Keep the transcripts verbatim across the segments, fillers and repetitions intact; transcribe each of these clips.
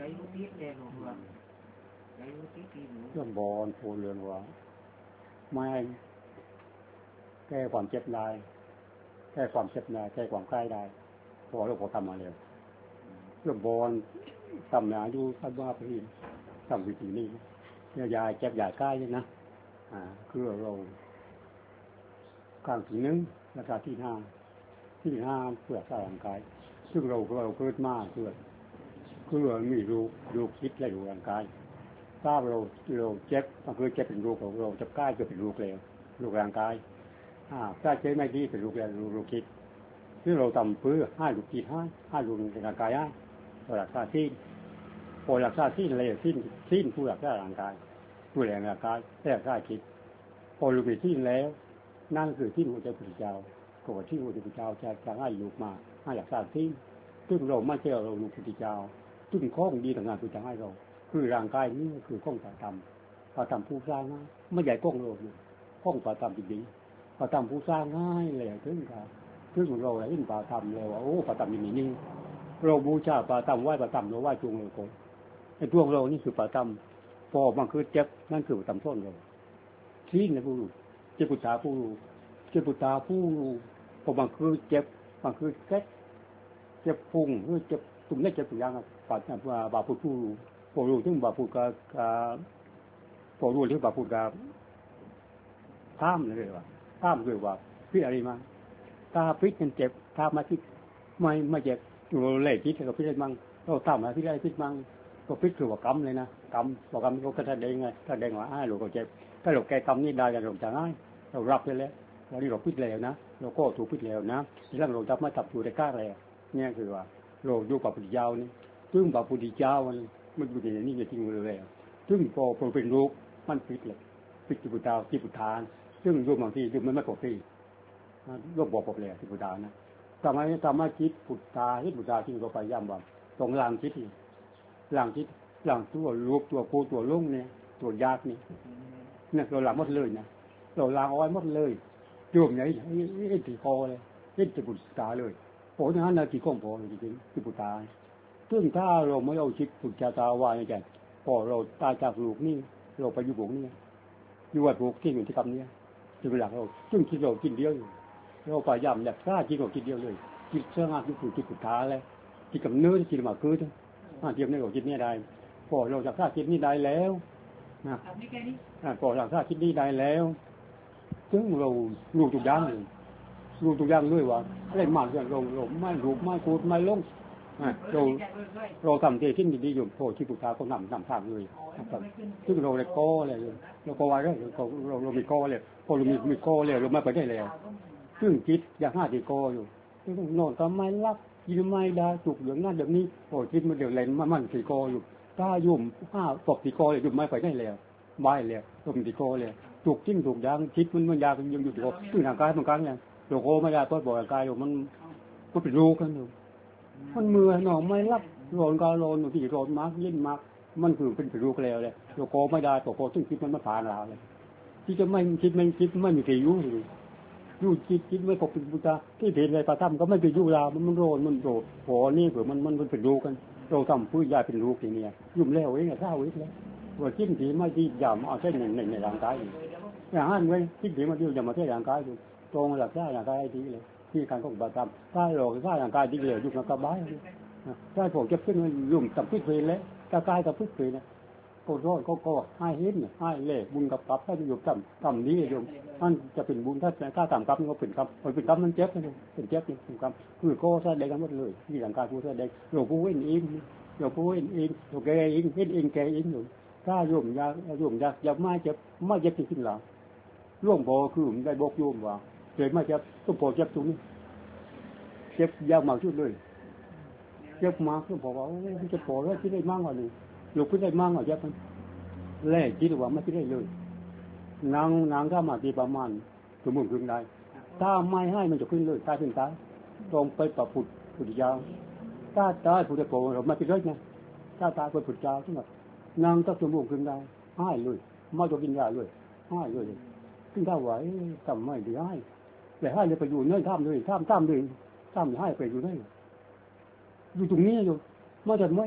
รู้ทิศแดงของเราใจรู้ทิศที่หนูเรื่องบอลโผล่เรื่องว่าไม่แก้ความเจ็บได้แก้ความเจ็บได้แก้ความใกล้ได้พอเราพอทำมาแล้วเรื่องบอลทำนาอยู่คาดว่าพี่ทำวิธีนี้เนี่ยยายเจ็บยายใกล้นะอ่าคือเรากลางถึงนึงราคาที่ห้าที่ห้าเพื่อสร้างร่างกายซึ่งเราเราเกิดมาเพื่อคือเรามีรูปรูปคิดและรูปร่างกายถ้าเราเราเจ็บมันคือเจ็บเป็นรูปของเราจะใกล้จะเป็นรูปแล้วรูปร่างกายอ่าถ้าเจ็บไม่ดีเป็นรูปแล้วรูปคิดซึ่งเราทำเพื่อให้รูปคิดให้ให้รูปร่างกายให้ตัวรักษาที่พอรักษาที่อะไรที่ที่ผู้รักษาร่างกายผู้แรงร่างกายแต่รักษาคิดพอรูปที่แล้วนั่นคือที่หัวใจพระเจ้าโกรธที่หัวใจพระเจ้าจะจะให้ลูกมาให้รักษาที่ซึ่งเราไม่ใช่เราลูกพระเจ้าซึ่งข้องดีต่างงานคือจะให้เราคือร่างกายนี้คือข้องฝ่าธรรมฝ่าธรรมผู้สร้างนะไม่ใหญ่ข้องโลกเนี่ยข้องฝ่าธรรมจริงๆฝ่าธรรมผู้สร้างง่ายเลยถึงกับถึงเราเลยเห็นฝ่าธรรมเลยว่าโอ้ฝ่าธรรมอย่างนี้เราบูชาฝ่าธรรมไหว้ฝ่าธรรมเราไหว้จวงเลยคนไอ้จวงเรานี่คือฝ่าธรรมพอมันคือเจ็บนั่นคือฝ่าธรรมส้นเราที่ในผู้เจ็บปุตตาผู้เจ็บปุตตาผู้พอบางคือเจ็บบางคือแก๊กเจ็บพุงหรือเจ็บตุ่มเล็กเจ็บตุ่มยางบาดบาดผู้ผู้พอรู้ถึงบาดผู้กับพอรู้ถึงบาดผู้กับท่ามเลยว่าท่ามเลยว่าพิษอะไรมาถ้าพิษมันเจ็บถ้ามาพิษไม่ไม่เจ็บเราเล่พิษเราพิษอะไรมั่งเราท่ามมาพิษอะไรพิษมั่งก็พิษคือว่ากำเลยนะกำว่ากำเขาก็ถ้าเด้งไงถ้าเด้งว่าอ้ายเราก็เจ็บถ้าเราแก้กำนี่ได้กันเราจะง่ายเรารับไปแล้ววันนี้เราพิษแล้วนะเราก็ถูกพิษแล้วนะที่ร่างเราจับมาจับอยู่ในก้าแล้วเนี่ยคือว่าเราอยู่กับปุถุเจ้านี่ซึ่งกับปุถุเจ้ามันมันอยู่ในนี้จริงๆเลยซึ่งพอพอเป็นรูปมันพิษเลยพิษจิปุตตาจิปุทานซึ่งรูปบางทีรูปมันไม่ปกติรูปบอกปกเลยจิปุทานนะทำไมทำไมจิตปุตตาจิตปุตตาที่เราไปย้ำว่าตรงล่างจิตล่างจิตล่างตัวรูปตัวผู้ตัวลุ่งเนี่ยตัวยากนี่เนี่ยเราล้างหมดเลยนะเราล้างเอาไว้หมดเลยโยมเนี่ยไอ้ที่คอเลยไอ้จิตปุตตาเลยโอ้ยนั่นนะที่ก้องพอจริงๆจิตปุตตาซึ่งถ้าเราไม่เอาจิตปุตตาไว้ใจพอเราตายจากลูกนี่เราไปอยู่บุกนี่อยู่วัดบุกที่อยู่ที่คำนี้จะเป็นหลักเราซึ่งคิดเรากินเดียวเราพยายามอยากฆ่าจิตเรากินเดียวเลยจิตเชื่องานที่ถูกจิตปุตตาเลยจิตกับเนื้อจิตมาคืนอ่าเทียมในของจิตนี้ได้พอเราจะฆ่าจิตนี้ได้แล้วนะอ่าพอเราฆ่าจิตนี้ได้แล้วซึ่งเราลูกทุกอย่างเลยลูกทุกอย่างด้วยว่าเล่นมากอย่างเราเราไม่รูปไม่กูดไม่ลงเราเราทำเจชิ้นดีๆอยู่โผล่ที่ปุตตาเขานำนำทางเลยซึ่งเราเลยก้อเลยเราก็ว่าเราเราเรามีก้อเลยพอเรามีมีก้อเลยเราไม่ไปได้แล้วซึ่งจิตอยากห้าตีก้ออยู่ซึ่งนอนทำไมรับยินไม่ได้จุกเหลืองนั่นเดี๋ยวนี้โอ้จิตมันเดี๋ยวเล่นมันมันตีก้ออยู่ถ้ายุ่มห้าตบตีก้อเลยยุ่มไม่ไปได้แล้วไม่แล้วตบตีก้อเลยจุกจิ้งจุกยางจิตมันมันยากยังอยู่ตีก้อซึ่งทางกายมันกันเนี่ยเราโก้ไม่ได้เพราะบอกกายอยู่มันมันเป็นรูกันอยู่มันมือหนองไม่รับโรนก็โรนอยู่ที่โรนมากยิ่งมากมันคือเป็นเป็นรูกแล้วเลยเราโก้ไม่ได้ตัวโก้ซึ่งคิดมันไม่ผ่านเราเลยที่จะไม่คิดไม่คิดไม่มีใครยุ่งเลยยุ่งคิดคิดไม่ปกปิดบุตรที่เห็นอะไรประทับก็ไม่ไปยุ่งเรามันมันโรนมันโรนโอ้นี่เผื่อมันมันเป็นรูกันเราทำผู้ยาเป็นรูทีเนี่ยยุ่งแล้วเองเนี่ยข้าวเองเลยว่าจิ้มถีไม่ที่ยำเอาเส้นหนึ่งในในร่างกายอย่างนั้นไว้จิ้มถีมาที่ยำมาที่ร่างกายอยู่ตรงหลักได้ร่างกายดีเลยที่การก็บาดจำถ้าเราถ้าร่างกายดีเลยยุ่งกับกระบายถ้าผมจะขึ้นยุ่งกับพิษเพลเลยกระกายกับพิษเพลเนี่ยก็ร้อนก็ก็ให้เห็นให้เล่บุญกับกับถ้าอยู่ต่ำต่ำนี้โยมท่านจะเป็นบุญถ้าถ้าต่ำกับก็เป็นกับพอเป็นกับมันเจ็บเลยเป็นเจ็บนี่เป็นกับคือก็แสดงกันหมดเลยที่ร่างกายผู้แสดงหลวงปู่เอ็นอินหลวงปู่เอ็นอินหลวงแกอินเอ็นอินแกอินอยู่ถ้าโยมยาโยมยาอย่าไม่เจ็บไม่เจ็บจริงๆหรอร่วงบ่คือได้บอกโยมว่าเจ็บไม่เจ็บต้องพอเจ็บตรงนี้เจ็บยาวมากชุดเลยเจ็บมากก็บอกว่าจะพอแล้วที่ได้มากกว่านี้ลูกพี่ได้มากกว่าเจ็บมันแล่คิดว่าไม่ได้เลยนางนางถ้ามาตีประมาณสมมุติขึ้นได้ถ้าไม่ให้มันจะขึ้นเลยตายขึ้นตายตรงไปต่อผุดผุดยาวถ้าตายผุดจะโผล่เราไม่ติดเลยนะถ้าตายไปผุดยาวที่แบบนางต้องสมมุติขึ้นได้ให้เลยไม่ต้องกินยาเลยให้เลยขึ้นได้ไหวทำไม่ได้ให้แต่ให้เลยไปอยู่เนื่อยท่ามเลยท่ามท่ามเลยท่ามให้ไปอยู่ได้อยู่ตรงนี้อยู่ไม่จะไม่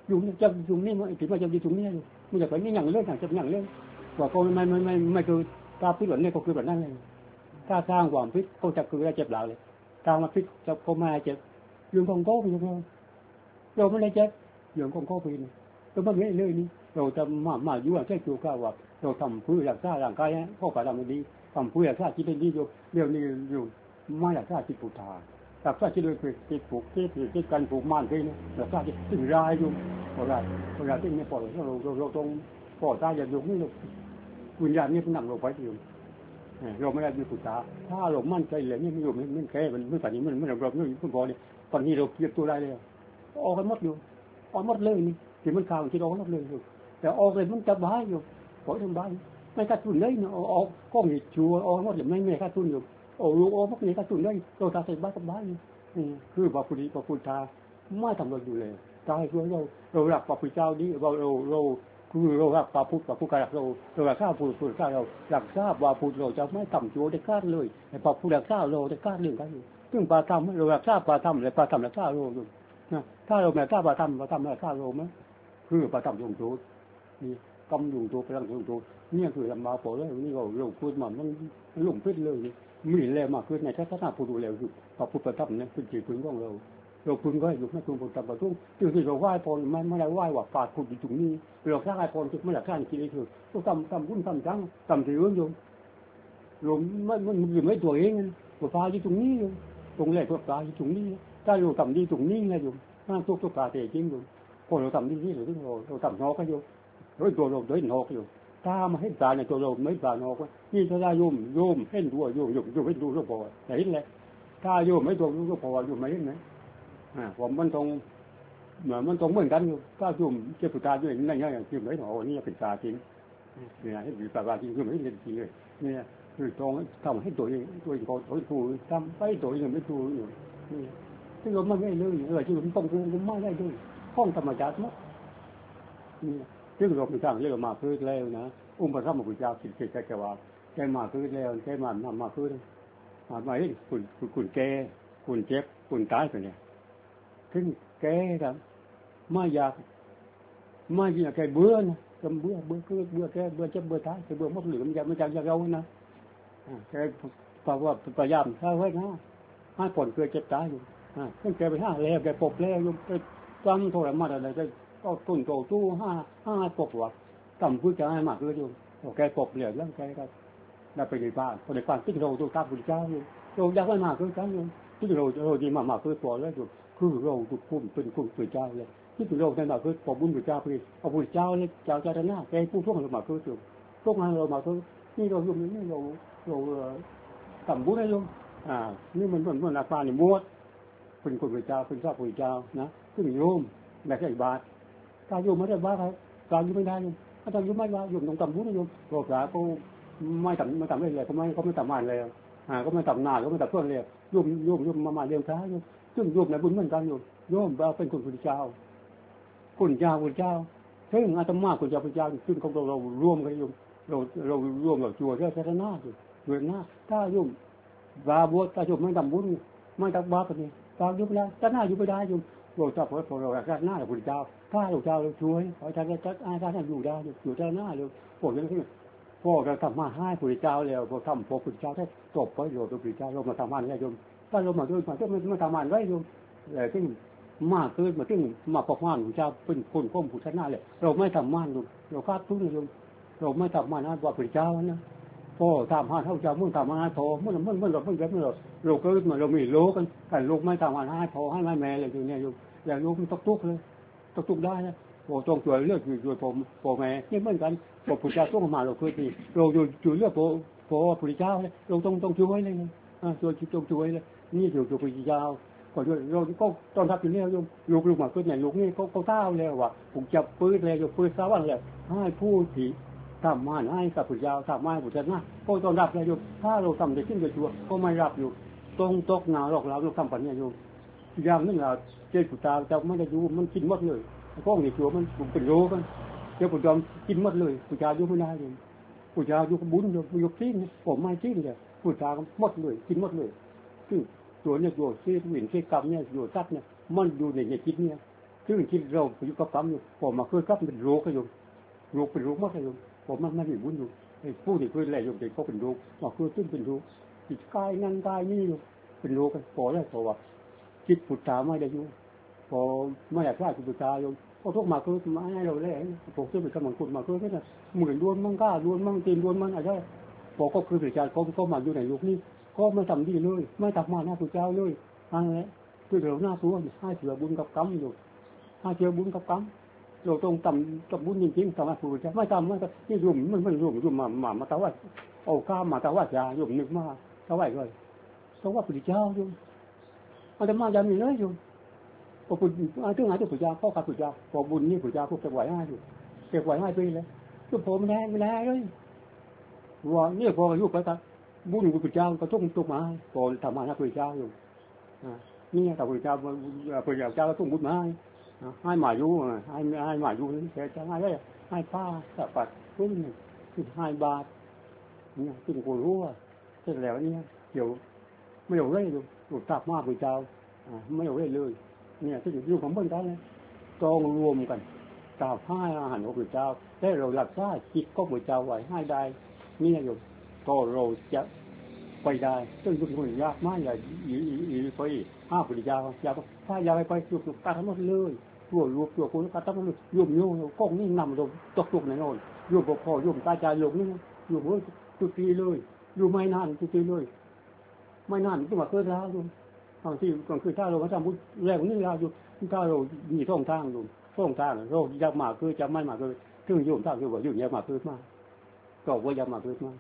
อยู่จะอยู่นี่มันถึงว่าจะอยู่ตรงนี้มันจะไปนี่อย่างเล่นอย่างจะอย่างเล่นว่าก็ไม่ไม่ไม่ไม่คือถ้าพิษแบบนี้ก็คือแบบนั้นเลยถ้าสร้างความพิษก็จะคือเจ็บเราเลยถ้ามาพิษจะก็มาเจ็บยืนคงโก้ไปเลยเราไม่ได้เจ็บยืนคงโก้ไปนี่เราไม่ได้เลยนี่เราจะมามาอยู่ใช้ตัวก้าวว่าเราทำเพื่อรักษาร่างกายก็กระทำดีทำเพื่อรักษาจิตดีอยู่เดี๋ยวนี้อยู่ไม่รักษาจิตปุถารักษาจิตโดยคือจิตผูกจิตจิตการผูกมั่นที่นี่รักษาจิตถึงรายอยู่เวลาเวลาที่นี่พอเราเราเราตรงพอตายอย่างอยู่นี่เราวิญญาณนี่นั่งลงไปอยู่เราไม่ได้มีปุถาถ้าเรามั่นใจเลยนี่มันอยู่มันแค่มันไม่ฝันมันมันเราไม่คุณพอเนี่ยตอนนี้เราเก็บตัวได้เลยออกกันหมดอยู่ออกหมดเลยนี่ที่มันข่าวที่เราหมดเลยอยู่แต่ออกเลยมันจะบ้าอยู่ขอทำบ้าไม่ขาดทุนเลยเนาะออกก็มีชัวออกหมดเลยไม่ไม่ขาดทุนอยู่โอ้ลูกออกหมดเลยขาดทุนเลยเราทำใส่บ้ากับบ้าอยู่คือพระพุทธพระพุทธาไม่ทำเราอยู่เลยตายคือเราเราหลักพระพุทธเจ้านี้เราเราเราคือเราหลักพระพุทธพระพุทธเราเราหลักข้าพุทธพุทธเราหลักทราบว่าพุทธเราจะไม่ต่ำชัวได้กล้าเลยแต่พระพุทธหลักทราบเราได้กล้าเรื่องกันอยู่ซึ่งปาธรรมเราหลักทราบปาธรรมเลยปาธรรมหลักทราบเราอยู่นะถ้าเราไม่ทราบปาธรรมปาธรรมหลักทราบเราไหมคือปาธรรมยงโจนี่กำยุงโจพลังยงโจนี่คือลำบากพอแล้วนี่เราเราพูดมามันหลงพิษเลยมีแรงมากขึ้นในทัศนะผู้ดูแลคือพระพุทธธรรมเนี่ยคือจิตคุณของเราเราคุณก็อยู่ในคุณพุทธธรรมทุ่งคือที่เราไหว้พรไม่ไม่ได้ไหว้ว่าฝาดคุณอยู่ตรงนี้เราสร้างไอ้พรคือไม่ได้สร้างกิเลสคือต้องทำทำบุญทำจังทำที่อื่นอยู่เราไม่มันอยู่ไม่ตัวเองว่าฝาอยู่ตรงนี้อยู่ตรงแรกตัวฝาอยู่ตรงนี้ถ้าเราทำดีตรงนี้ไงอยู่ถ้าทุกทุกฝาเตะจริงอยู่พอเราทำดีนี่เราเราเราทำนอกก็อยู่โดยตัวเราโดยนอกอยู่ถ้ามาให้ตาในตัวเราไม่ตานอกว่านี่ถ้าได้โยมโยมเห็นตัวโยมโยมโยมเห็นดูรูปพอเห็นเลยถ้าโยมไม่ตัวรูปพอโยมไม่เห็นไหมอ่าผมมันตรงเหมือนมันตรงเหมือนกันอยู่ถ้าโยมเจ้าปุตตาอยู่ในอย่างที่ไม่หนอนี่เป็นตาจริงเนี่ยให้ดูตาจริงคือไม่เห็นจริงเลยเนี่ยคือตรงทำให้ตัวเองตัวเองเขาถูกทำไปตัวเองไม่ถูกอยู่นี่ซึ่งเราไม่ได้เลยเออที่ผมต้องคือผมไม่ได้ด้วยห้องธรรมชาติมั้งนี่ซึ่งเราไปสร้างเรื่องมาพื้นแล้วนะอุ้มพระธรรมกุญแจสิทธิ์แกว่าแกมาพื้นแล้วแกมานำมาพื้นมาไม่คุณคุณแกคุณเจ็บคุณตายไปเนี่ยถึงแกครับไม่อยากไม่อยากแกเบื่อนะจำเบื่อเบื่อคือเบื่อแกเบื่อเจ็บเบื่อตายแกเบื่อหมดเหลือมันอยากมันอยากอยากเอานะแกเพราะว่าพยายามถ้าไว้นะให้ผลเกิดเจ็บตายอยู่อ่าขึ้นแกไปห้าแล้วแกปบแล้วอยู่ไปตั้งโทรมาอะไรก็ก็ตุนโตตู้ห้าห้าปบหัวต่ำพูดจะให้มากเลยอยู่แกปบเหลือแล้วแกก็ได้ไปในบ้านไปในบ้านที่เราตัวตาบุญเจ้าอยู่เราอยากให้มากเลยกันอยู่ที่เราเราดีมากมากคือตัวแล้วอยู่คือเราถูกคุ้มเป็นคุ้มตัวเจ้าเลยที่เราในมากคือปบบุญตัวเจ้าไปเอาบุญเจ้าเลยเจ้าเจ้าหน้าแกผู้ท่วงเรามากคืออยู่ท่วงเรามากคือนี่เราอยู่นี่เราเราต่ำบุญได้อยู่อ่านี่มันมันมันอาการนี่ม้วนเป็นคนตัวเจ้าเป็นชอบตัวเจ้านะซึ่งโยมไม่ใช่บาตรถ้าโยมไม่ได้บาตรกลางโยมไม่ได้โยมถ้าโยมไม่บาตรโยมต้องทำบุญโยมโลกาเขาไม่ทำไม่ทำเลยเขาไม่เขาไม่ทำงานเลยอ่าเขาไม่ทำงานเขาไม่ทำต้นเลยโยมโยมโยมมามาเลี้ยงพระโยมซึ่งโยมในบุญเหมือนกันโยมโยมเป็นคนพุทธเจ้าคุณเจ้าคุณเจ้าซึ่งอาตมาคุณเจ้าพุทธเจ้าซึ่งเขาเรารวมกันโยมเราเรารวมเราจัวเรื่องศาสนาอยู่เวรนาถ้าโยมบาบวชถ้าโยมไม่ทำบุญไม่ทำบาปกันนี่ตามยุบแล้วศาสนาอยู่ไม่ได้โยมเราจะพอพอเราศาสนาเราพุทธเจ้าถ้าเราเจ้าเราช่วยขอท่านจะอาจารย์อยู่ได้อยู่ศาสนาเราพวกนั้นคือพวกเราทำมาให้พุทธเจ้าแล้วพอทำพอพุทธเจ้าได้จบไปโยมพุทธเจ้าเรามาทำงานให้โยมถ้าเรามาด้วยมาต้องมาทำงานไว้โยมแต่ที่มากเกินมาที่มาประมาณพุทธเจ้าเป็นคนข้อมพุทธนาเลยเราไม่ทำงานโยมเราคาดทุนโยมเราไม่ทำงานนะว่าพุทธเจ้านะพอทำงานเท่าเจ้าเมื่อทำงานพอเมื่อเมื่อเมื่อเราเมื่อเมื่อเราเราเกิดมาเรามีโลกันแต่ลูกไม่ทำงานให้พอให้แม่แม่เลยอยู่เนี่ยโยมอย่างลูกมันตกตุกเลยตกตุกได้นะโอ้ตรงตัวเลือกอยู่อยู่ผมพ่อแม่นี่เหมือนกันพอพุทธเจ้าต้องมาเราเคยดีเราอยู่อยู่เลือกพอพอพุทธเจ้าเลยเราต้องต้องช่วยเลยอ่าช่วยต้องช่วยเลยนี่อยู่อยู่พุทธเจ้าก็ด้วยเราก็ตอนทับอยู่เนี่ยโยมลูกลูกมาเกิดไหนลูกนี่เขาเขาเต้าแล้วว่ะผมจับปืนเลยอยู่ปืนสาวันเลยให้ผู้ที่ทำมาให้กับพุทธเจ้าทำมาให้พุทธเจ้าก็ต้องรับเลยโยมถ้าเราทำได้ขึ้นกับตัวก็ไม่รับอยู่ตรงตกหนาหลอกเราเราทำปัญญาโยมอย่างนึงเราเจ้าผู้ตาเจ้าไม่ได้ดูมันกินหมดเลยพวกนี้ชัวมันเป็นโรกันเจ้าผู้จอมกินหมดเลยผู้ชายอยู่ไม่ได้เลยผู้ชายอยู่บุญอยู่อยู่ที่นี่ผมไม่ที่เลยผู้ชายหมดเลยกินหมดเลยซึ่งตัวเนี่ยตัวที่วินที่กรรมเนี่ยอยู่ซัดเนี่ยมันอยู่ในในจิตเนี่ยซึ่งคิดเราอยู่กับปั๊มอยู่ผมมาคือกับเป็นโรคก็อยู่โรคเป็นโรคมากเลยอยู่ผมมันไม่มีบุญอยู่ไอ้ผู้ที่คืออะไรอยู่เด็กก็เป็นโรคมาคือซึ่งเป็นโรคจิตกายนั่งกายนี่อยู่เป็นโรคกันพอแล้วพอว่าคิดปุตตาไม่ได้อยู่พอไม่อยากได้ปุตตาอยู่พอทุกมาคือมาให้เราเลยผมซึ่งเป็นกำลังคุณมาคือนี่นะหมื่นล้วนมั่งก้าล้วนมั่งตีนล้วนมั่งอะไรพอก็คือประชาชนก็มาอยู่ในยุคนี้ก็ไม่ทำดีเลยไม่ทำมาหน้าปุตตาเลยอะไรคือเราหน้าตัวให้เสือบุญกับกรรมอยู่ให้เสือบุญกับกรรมเราต้องทำกับบุญจริงๆทำให้ผู้จะไม่ทำไม่นี่ยุ่มมันมันยุ่มยุ่มมามามาตะวัดเอาข้ามมาตะวัดยายุ่มนึกมาตะวัดเลยตะวัดปุตตายุ่มอาตมาจำนี่เลยยุ่มพอปุตอาถึงหาตัวปุตตาเข้ากับปุตตาพอบุญนี่ปุตตาพวกเก็บไว้ให้อยู่เก็บไว้ให้ไปเลยก็ผมไม่ได้ไม่ได้เลยว่าเนี่ยพออายุไปก็บุญกับปุตตาก็ต้องตกมาพอทำมาหน้าปุตตาอยู่นี่แต่พระเจ้าพระเจ้าก็ต้องบุญมาให้ให้หมาอยู่ให้ให้หมาอยู่นี่แต่จะให้ได้ให้ผ้าสับปัดพื้นให้บาทเนี่ยซึ่งกูรู้ว่าเสร็จแล้วเนี่ยเดี๋ยวไม่เอาเลยดูดูตับมากพระเจ้าไม่เอาเลยเลยเนี่ยที่อยู่ของเพื่อนกันเนี่ยต้องรวมกันกราบให้อาหารของพระเจ้าได้เราหลักษาจิตก็พระเจ้าไว้ให้ได้นี่อยู่ก็เราจะไปได้ซึ่งทุกคนยากมากเลยอีอีไปห้าปริยาอยากถ้าอยากไปไปยุบยุบการทั้งหมดเลยตัวรูปตัวคนการทั้งหมดยุบยุ่งกล้องนี่นำลงตกตกในโน่นยุบพอยุบตาใจลงนี่ยุบเฮ้ยตุตีเลยยุบไม่นานตุตีเลยไม่นานต้องมาเกิดแล้วยุบบางทีก็คือถ้าเราทำบุญแรงนี่เราอยู่ถ้าเรามีท่องทางอยู่ท่องทางเราอยากมาคือจะไม่มาคือถึงยุบทางคือว่ายุบอยากมาคือมาก็ว่าอยากมาคือมา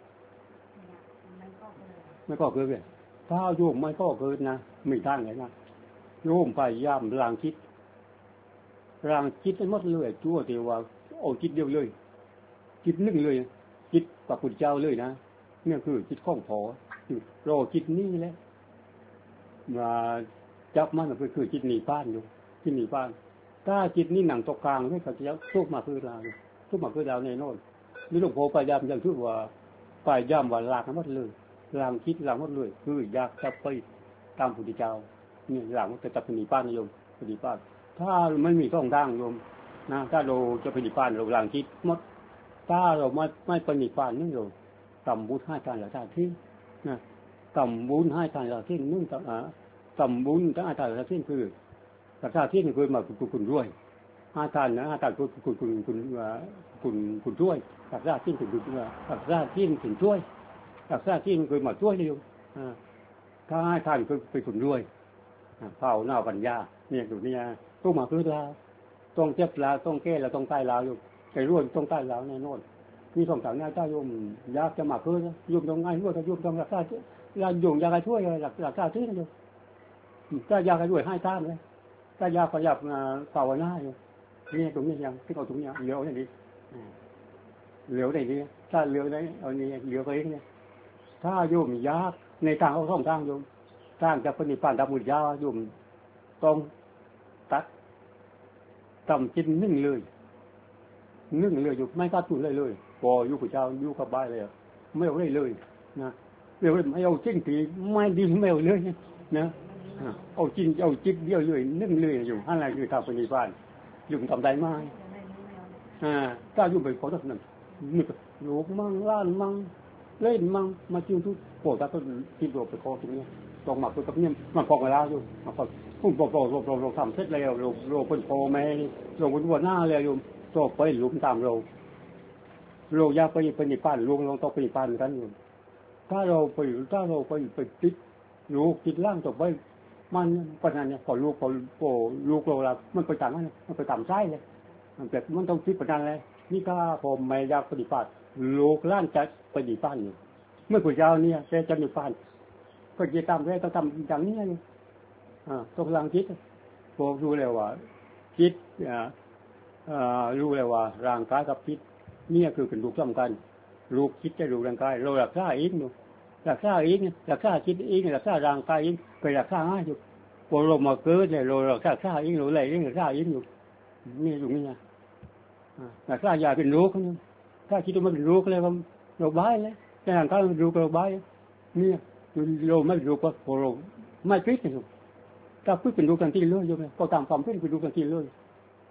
ไม่ก็เกิดเลยถ้าโยมไม่ก็เกิดนะไม่ทางไหนนะโยมพยายามล้างคิดล้างคิดให้หมดเลยชั่วเดียวว่าเอาคิดเดียวเลยคิดนึ่งเลยคิดกับพุทธเจ้าเลยนะเนี่ยคือคิดข้องพอรอคิดนี่แหละมาจับมันคือคือคิดหนีบ้านอยู่คิดหนีบ้านถ้าคิดนี่หนังตกกลางไม่เขาจะทุกมาคือเราทุกมาคือเราในโน่นนี่หลวงพ่อพยายามอย่างที่ว่าพยายามว่าล้างให้หมดเลยหลังคิดหลังหมดเลยคืออยากจะไปตามพุทธเจ้านี่หลังจะจะปฏิบัติโยมปฏิบัติถ้าไม่มีช่องทางโยมนะถ้าเราจะปฏิบัติเราหลังคิดหมดถ้าเราไม่ไม่ปฏิบัตินี่เราทำบุญให้ทานหลักฐานที่นะทำบุญให้ทานหลักที่นึ่งต่างทำบุญทั้งอาจารย์หลักที่คือหลักฐานที่นี่คือมาคุณคุณรวยอาจารย์นะอาจารย์คุณคุณคุณคุณคุณคุณช่วยหลักฐานที่ถึงคุณหลักฐานที่ถึงช่วยหลักษาที่มันเคยมาช่วยอยู่ถ้าให้ท่านคือไปขุนรวยเผาหน้าปัญญาเนี่ยอยู่นี่ต้องมาคือเราต้องเจ็บลาต้องแก้เราต้องใต้ลาวอยู่ไอ้รวยต้องใต้ลาวแน่นอนมีสองทางหน้าเจ้าโยมยากจะมาคือโยมต้องง่ายรวยก็โยมต้องรักษาเราโยมอยากให้ช่วยหลักหลักษาที่อยู่ถ้าอยากให้รวยให้ตามเลยถ้าอยากก็อยากภาวนาอยู่นี่ตรงนี้ยังที่เขาตรงนี้เหลียวอย่างนี้เหลียวได้ดีถ้าเหลียวได้เอานี่เหลียวไปเนี่ยถ้าโยมยากในทางเขาต้องทางโยมทางจะปฏิบัติตามมุจยาโยมต้องตัดทำจิตนึ่งเลยนึ่งเลยอยู่ไม่ตัดตุนเลยเลยพออยู่กับเจ้าอยู่กับบ้านเลยไม่เอาเลยเลยนะไม่เอาไม่เอาจริงทีไม่ดีไม่เอาเลยนะเอาจริงเอาจิตเดียวเลยนึ่งเลยอยู่อะไรคือทำปฏิบัติอยู่ทำได้ไหมอ่าถ้าอยู่ไปขอสักหนึ่งนึกลูกมั่งล้านมั่งเล่นมั่งมาจิ้มทุกโปรดก็คิดโดดไปคอตรงนี้ตรงหมักตัวกับเนี่ยมันพอกันแล้วอยู่มาพอพุ่งโปรโปรโปรโปรโปรทำเสร็จแล้วโรโรเป็นโปรแม่โรเป็นวัวหน้าเลยอยู่ตัวไปหลุมตามโรโรยาไปไปในป่านลุงลงต้องไปในป่านกันอยู่ถ้าเราไปถ้าเราไปไปติดลูกติดล่างต่อไปมันปัญหาเนี่ยพอลูกพอพอลูกเราละมันไปต่างกันมันไปต่ำไส้เลยมันเกิดมันต้องคิดปัญหาเลยนี่ก็ผมไม่อยากปฏิบัติลูกล้านจะปฏิบัติอยู่เมื่อผู้เจ้าเนี่ยจะจะมีฟันก็จะทำได้ต้องทำอย่างนี้เลยอ่าต้องลังคิดพวกรู้เลยว่าคิดอ่าอ่ารู้เลยว่าร่างกายกับคิดเนี่ยคือเป็นลูกสำคัญลูกคิดจะลูกร่างกายเรารักษาเองอยู่รักษาเองรักษาคิดเองรักษาร่างกายเองไปรักษาง่ายอยู่พอเรามาเกิดเนี่ยเรารักษาเองเราอะไรเองรักษาเองอยู่นี่อยู่นี่นะรักษายาเป็นลูกนี่ถ้าคิดว่ามันเป็นลูกเลยว่าเราบ้าเลยแต่ร่างกายมันลูกเราบ้าเนี่ยเราไม่ลูกก็พอเราไม่คิดอยู่ถ้าพูดเป็นลูกทันทีเลยโยมก็ตามความคิดเป็นลูกทันทีเลย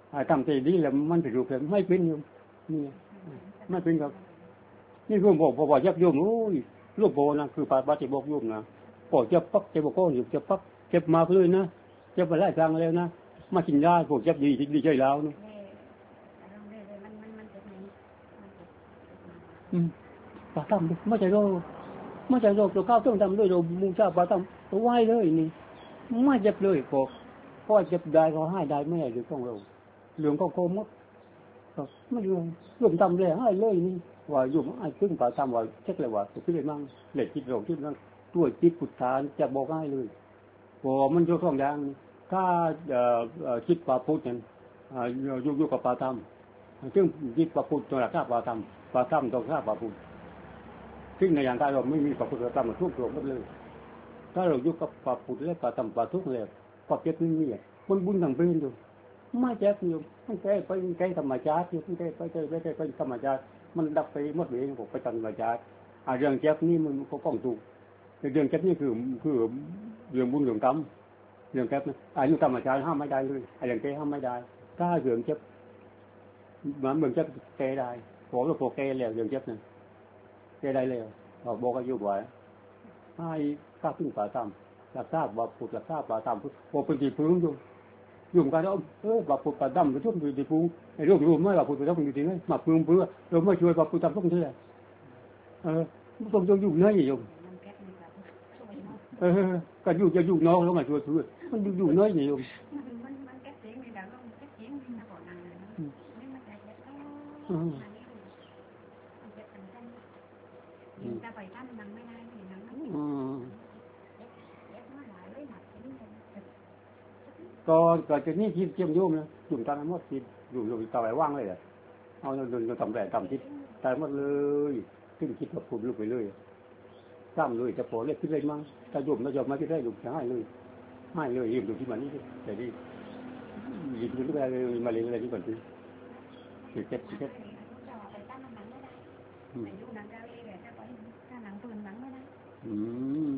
ทำใจดีแล้วมันเป็นรูปแบบไม่เป็นอยู่นี่ไม่เป็นครับนี่คือบอกบอกยับยุ่งโอ้ยลูกโบนะคือปาปาจะบอกยุ่งนะปอดจะปักจะบอกก็อยู่จะปักเจ็บมาเลยนะเจ็บไปหลายครั้งแล้วนะมากินได้ปวดเจ็บดีดีใจแล้วนะอืมปาตั้มไม่ใช่โรคไม่ใช่โรคตัวข้าวต้องทำด้วยเรามูชาปาตั้มตัวไหวเลยนี่ไม่เจ็บเลยพอพอเจ็บได้ก็ให้ได้ไม่ได้หรือต้องเราเหลืองก็โกมดไม่เรื่องรวมทำเลยให้เลยนี่ว่าอยู่ไอ้ขึ้นปาตั้มว่าเช็คเลยว่าตัวที่เลยมั่งเหล็กจิตเราที่นั่งตัวจิตปุถฐานจะบอกให้เลยพอมันยกสองอย่างถ้าคิดปาพุทธเนี่ยอยู่อยู่กับปาตั้มซึ่งคิดปาพุทธตัวละข้าปาตั้มปาตั้มตัวข้าปาพุทธซึ่งในอย่างการเราไม่มีปาพุทธปาตั้มทุกตัวหมดเลยถ้าเราอยู่กับปาพุทธและปาตั้มปาทุกเลยปาเจ็บนี่นี่มันบุญต่างเป็นอยู่ไม่เจ็บอยู่ไม่ใช่ไปใช้ธรรมชาติไม่ใช่ไปใช้ไม่ใช่ไปธรรมชาติมันดับไปหมดเลยผมไปธรรมชาติเรื่องเจ็บนี่มันก็ป้องถูกเรื่องเจ็บนี่คือคือเรื่องบุญเรื่องกรรมเรื่องเจ็บนะอายุธรรมชาติห้ามไม่ได้เลยเรื่องเจ็บห้ามไม่ได้ถ้าเรื่องเจ็บมันเหมือนเจ็บแก้ได้พอเราพอแก้แล้วเรื่องเจ็บนะแก้ได้แล้วเราบอกอายุไว้ให้ข้าพึ่งป่าตามรักษาบาปุตรักษาป่าตามพอเป็นจีพึ่งอยู่อยู่กันแล้วเออบาปุตป่าดำไปทุกทีพึ่งไอ้รูปรูปไม่บาปุตป่าดำอยู่ที่ไหนมาพึ่งเพื่อเราไม่ช่วยบาปุตตามทุกทีเลยเออต้องต้องอยู่ไหนอยู่เออก็อยู่จะอยู่นอกแล้วมาช่วยเพื่อมันอยู่อยู่ไหนอยู่จะไปท่านนังไม่ได้ที่นังก็ก็จะนี่ที่เจียมโยมนะอยู่ตามหมดที่อยู่อยู่ตาไหลว่างเลยอ่ะเอาโดนโดนทำแรงทำที่ตายหมดเลยขึ้นคิดกับผมลุกไปเลยซ้ำเลยจะพอเล็กขึ้นเลยมั้งถ้าโยมไม่ยอมมาที่ได้ลุกจะให้เลยให้เลยยืมดูที่มันนี่แต่ดียืมดูที่อะไรมาเลยอะไรที่ก่อนที่สิเจ็ดสิเจ็ดอืม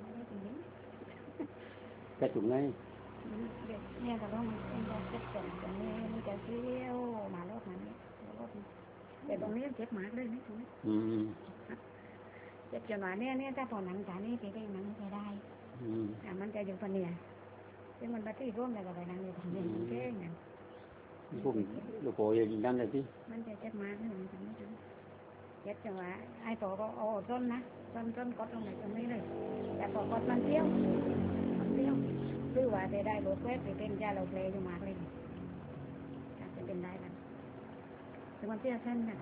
แค่จุ่มไงเนี่ยแต่ว่ามันจะเจ็บตรงตรงนี้มันจะเสี้ยวมาลดมานี้แต่ตรงนี้เจ็บมากเลยนี่ตรงนี้เจ็บจนว่าเนี่ยเนี่ยถ้าพอหนังจานี่ที่ได้หนังจะได้แต่มันจะอยู่ปนเนี่ยซึ่งมันปฏิร่วมแต่กับไปหนังอยู่ทางนี้มันเก่งนะพวกลูกโป่งยิงนั่นเลยที่มันจะเจ็บมากเลยมันจะไม่ถึงเจ็บจังว่าไอ้ตัวก็โอ้ต้นนะต้นต้นกดตรงไหนตรงนี้เลยแต่พอกดมันเที่ยวมันเที่ยวหรือว่าจะได้บทเวทไปเป็นยาเราเลยอยู่มากเลยอาจจะเป็นได้กันแต่มันเที่ยวเส้นนะคะ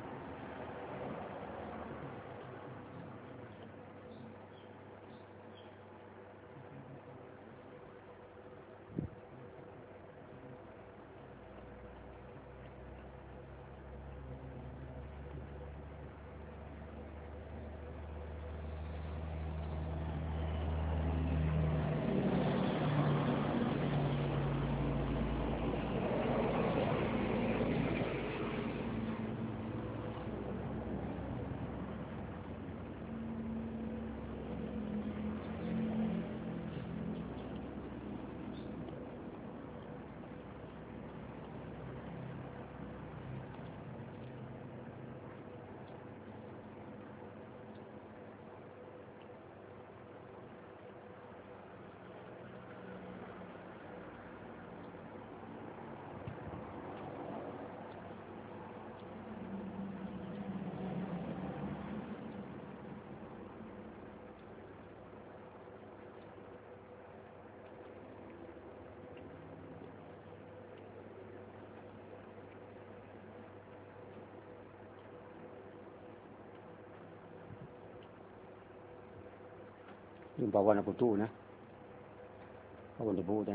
ยืมปาวันปุตุนะปาวันปุตุแต่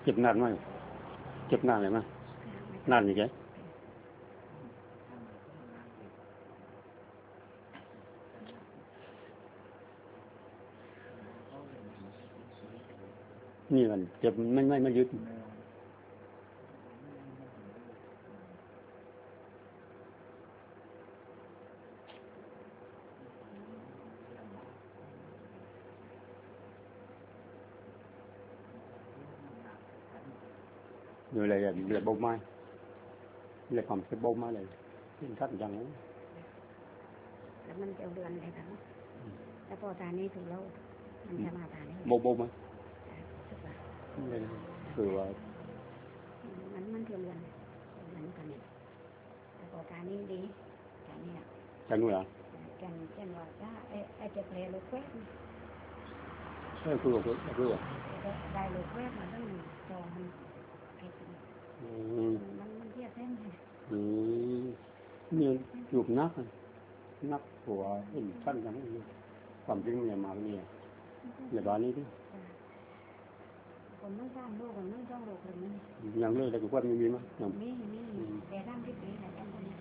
เจ็บนานไหมเจ็บนานเลยไหมนานอย่างไงนี่มันเจ็บไม่ไม่ไม่ยึดอยู่อะไรแบบแบบบงไม้เลยความเป็นบงไม้เลยที่ทัดยังแล้วมันจะเดือนอะไรกันแล้วพอตานี้ถูกแล้วมันจะมาตานี้บงบงไหมคือว่ามันมันเดือนเดือนเดือนกันเนี่ยแต่พอตานี้ดีตานี้อ่ะจังนู้นเหรอกันเช่นว่าถ้าไอ้ไอ้เจ็บเลยลูกแวบเออคือว่าคือว่าได้ลูกแวบมันต้องจอมันมันมันเทียบเส้นอืมนี่หยุดนักนักหัวเห็นชั้นยังไม่มีความจริงเนี่ยมาเนี่ยเดี๋ยวตอนนี้ดิผมไม่ทราบโลกผมไม่ต้องโลกเลยมั้ยยังเลยแต่กูว่ามีมีมั้ยมีมีแต่ร่างที่ปีแต่ยังไม่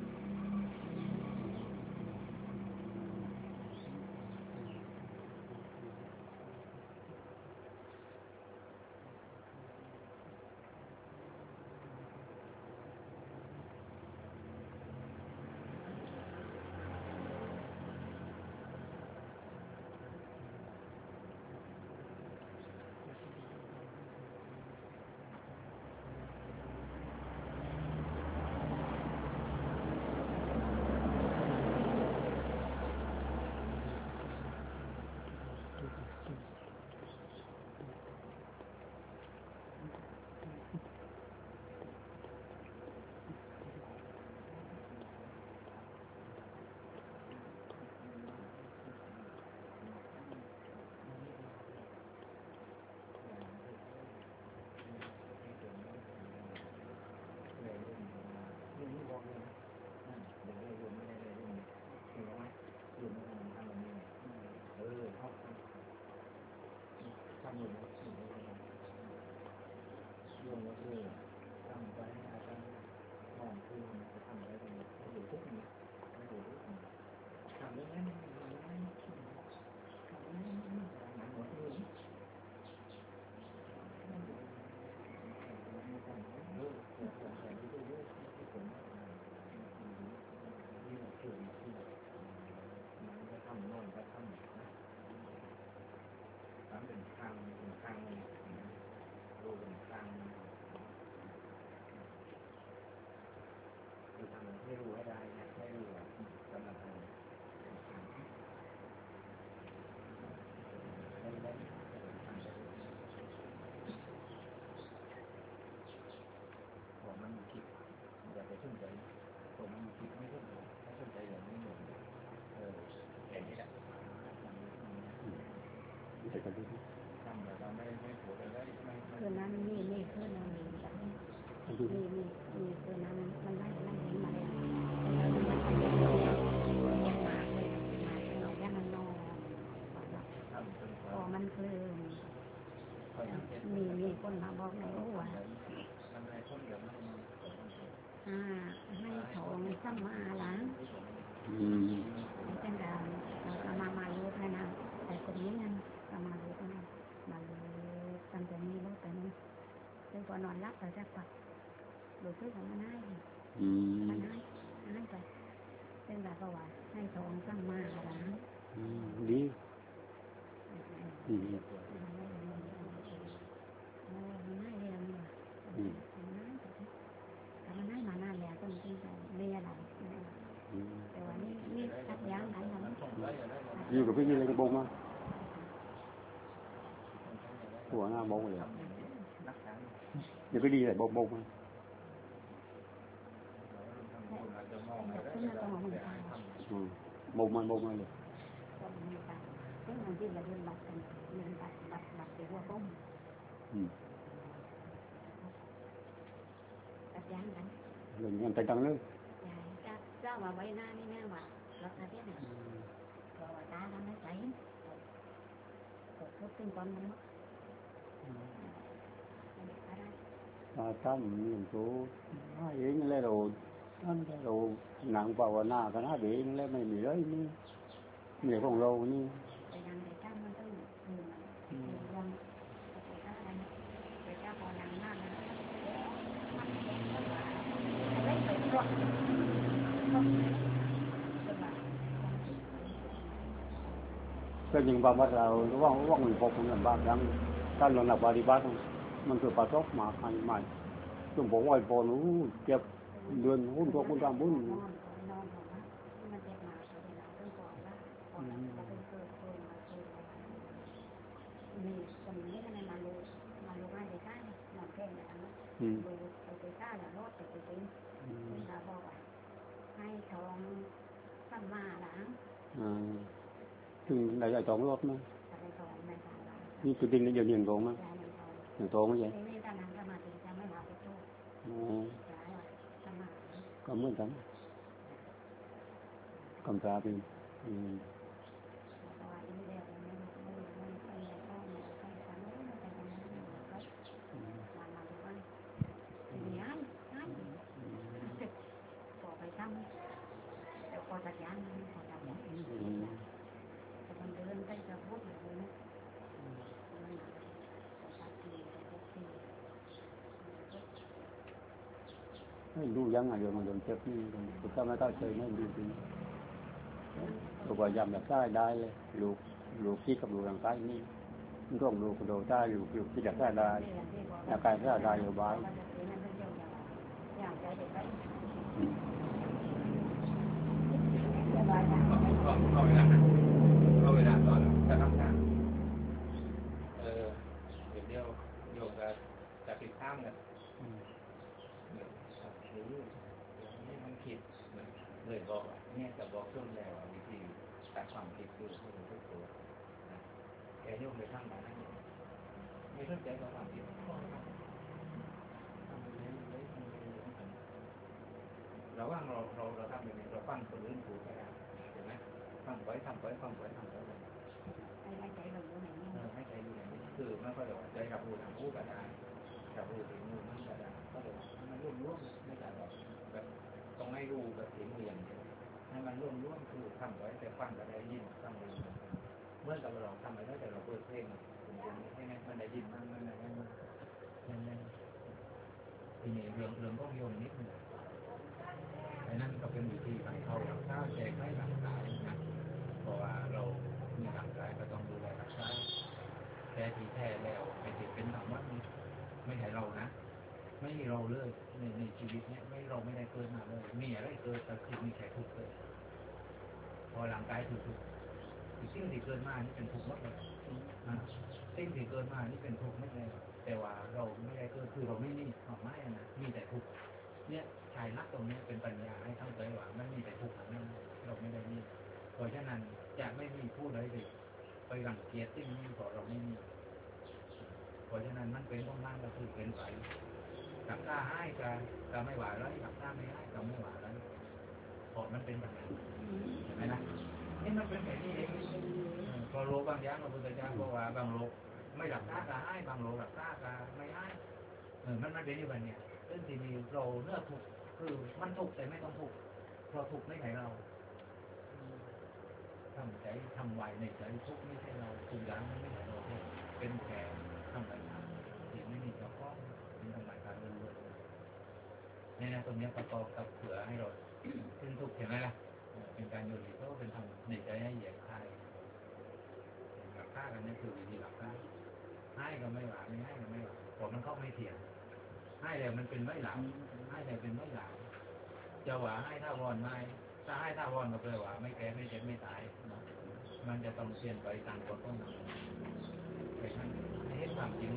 ไม่รู้ให้ได้นะไม่รู้กำลังทำผมมันคิดอยากจะสนใจผมมันคิดไม่สนใจไม่สนใจอย่างนี้หมดเออแค่นี้แหละทำแบบว่าไม่ไม่ปวดอะไรไม่คือนั้นนี่นี่คือนั้นนี่นี่นี่นี่คือนั้นมันได้นั่งเห็นมาเลยแล้วมันมันเป็นอย่างนี้ยังมาเลยมาเป็นออกแค่มันนอนพอมันคือมีมีคนมาบอกในรู้ว่าอ่าให้ของซ้ำมาล้างเป็นการเรามามารู้แค่นั้นแต่คนนี้นั่นเรามารู้แค่นั้นมารู้ตั้งแต่นี้รู้แต่นี้ซึ่งพอนอนรับเราจะปักรู้สึกของมันง่ายมันง่ายง่ายไปซึ่งเราก็ว่าให้ทองซ้ำมาล้างดีมันง่ายเรียนเนี่ยมันง่ายแต่มันง่ายมานานแล้วต้องจริงๆเรียนอะไรแต่ว่านี่นี่ตัดยางกันแล้วอยู่กับพี่ยี่เลยกระโปรงมาหัวหน้าโบกเลยเดี๋ยวไปดีเลยโบกโบกมาโบกมาโบกมาเลยซึ่งบางทีเราเรียนบัตรกันเรียนบัตรบัตรบัตรเดี๋ยวว่าป้องตัดยางกันเลยงั้นไปตังเลยจะเจ้ามาไว้หน้านี่แน่ว่ารักษาเท่าไหร่ก็ว่าตาทำให้ใจก็พูดถึงก่อนมันมั้ง ta tâm niệm số hai ý lên đồ anh cái đồ nặng vào nào cái nó bị lên mày bị đấy ní nhiều còn lâu ní cái những bà bắt đầu nó vong vong mình phục mình làm đangการลงหนักปฏิบัติมันคือประสบมาใหม่ๆซึ่งผมว่าพอหนูเจ็บเดือนหุ้นตัวคุณทำบุญมีสมัยนี้มันมาลูมาลูมาเด็กได้หนอนแก่แบบนั้นลูไปเด็กได้แล้วรอดไปไปถึงคุณตาบอกว่าให้ทองซ้ำมาหลังถึงได้ได้ทองรถมั้ยได้ทองได้ทองนี่คือดินในเดือนหนึ่งทองมั้ยหนึ่งทองมั้ยใช่นี่ตอนนั้นก็มาถึงจะไม่มาไปตู้อ๋อก็เหมือนกันกำตราเป็นอืมไม่รู้ยังไงเดี๋ยวมันโดนเจ็บนี่ผมก็ไม่เข้าใจไม่รู้จริงตัวพยายามแบบได้ได้เลยลูกลูกคิดกับลูกร่างกายนี่ร่วงลูกโดดได้ลูกลูกคิดแบบได้ได้ร่างกายได้ได้อยู่บ้านเอาเวลาเอาเวลาตอนจะทำงานเออเดี๋ยวเดียวโยกจะจะติดข้ามกันหรือนี่มันผิดเลยบอกเนี่ยจะบอกช่วงแล้ววิธีตัดความผิดคือให้มันทุกตัวแกโยกไปข้างบ้านนั่นไม่เข้าใจกับความผิดเราว่างเราเราเราทำอย่างนี้เราฟังคนอื่นพูดไม่ได้เห็นไหมฟังไว้ทำไว้ฟังไว้ทำไว้ให้ใจเราอยู่ไหนให้ใจอยู่ไหนคือไม่ค่อยจะใจกับรู้ทางผู้กระดานกับรู้ถึงมือมันกระดานก็เลยมันร่วมร่วมไม่ได้แบบแบบต้องให้รู้แบบถึงมืออย่างเดียวให้มันร่วมร่วมคือทำไว้แต่ฟังก็ได้ยินฟังรู้เมื่อเราทำไปแล้วแต่เราเปิดเพลงให้มันได้ยินมันมันมันมันทีนี้เรื่องเรื่องก็โยนนิดนึงไอ้นั่นก็เป็นวิธีการเข้ารักษาแก้ไขร่างกายนะเพราะว่าเรามีร่างกายก็ต้องดูแลรักษาแท้ที่แท้แล้วไอ้ที่เป็นธรรมะนี่ไม่ใช่เรานะไม่มีเราเลยในในชีวิตเนี้ยไม่เราไม่ได้เกิดมาเลยมีอะไรเกิดแต่คือมีแค่ทุกข์เลยพอร่างกายถูกทุกข์สิ่งที่เกิดมานี่เป็นทุกข์หมดเลยสิ่งที่เกิดมานี่เป็นทุกข์หมดเลยแต่ว่าเราไม่ได้เกิดคือเราไม่มีหรอกไม่นะมีแต่ทุกข์เนี่ยชายนักตรงนี้เป็นปัญญาให้เข้าใจว่ามันมีแต่ทุกข์นั้นเราไม่ได้มีเพราะฉะนั้นจะไม่มีผู้ใดเลยไปรังเกียจสิ่งนี้เพราะเราไม่มีเพราะฉะนั้นมันเป็นต้องนั่งก็คือเป็นไปกับตาให้กันก็ไม่หวาแล้วกับตาไม่ให้ก็ไม่หวาแล้วเพราะมันเป็นแบบนั้นเห็นไหมนะนี่มันเป็นแบบนี้เองพอโลบางอย่างเราพุทธเจ้าบอกว่าบางโลไม่หลับตาก็ให้บางโลหลับตาก็ไม่ให้เออมันมันเป็นอย่างนี้ซึ่งทีนี้เราเนื้อถูกคือมันถูกแต่ไม่ต้องถูกเพราะถูกไม่ใช่เราทำใจทำไวในใจทุกไม่ใช่เราทุกอย่างไม่ใช่เราเป็นแค่ทำไปทำที่ไม่มีเจ้าของเป็นทำลายการเรื่อยๆเนี่ยนะตรงนี้ประกอบกับเผื่อให้เราขึ้นทุกเห็นไหมล่ะเป็นการโยนก็เป็นทำในใจให้เหยียบค่ายหลักค่ากันนี่คือวิธีหลักค่าให้ก็ไม่หวานไม่ให้ก็ไม่หวานผมมันเข้าไม่เถียงให้แต่มันเป็นไม่หลังให้แต่เป็นไม่หลังจะหวานให้ท่าวอนไม่ถ้าให้ท่าวอนก็แปลว่าไม่แก่ไม่เจ็บไม่ตายมันจะต้องเปลี่ยนไปตามกฎของมันไปทั้งให้เห็นความจริง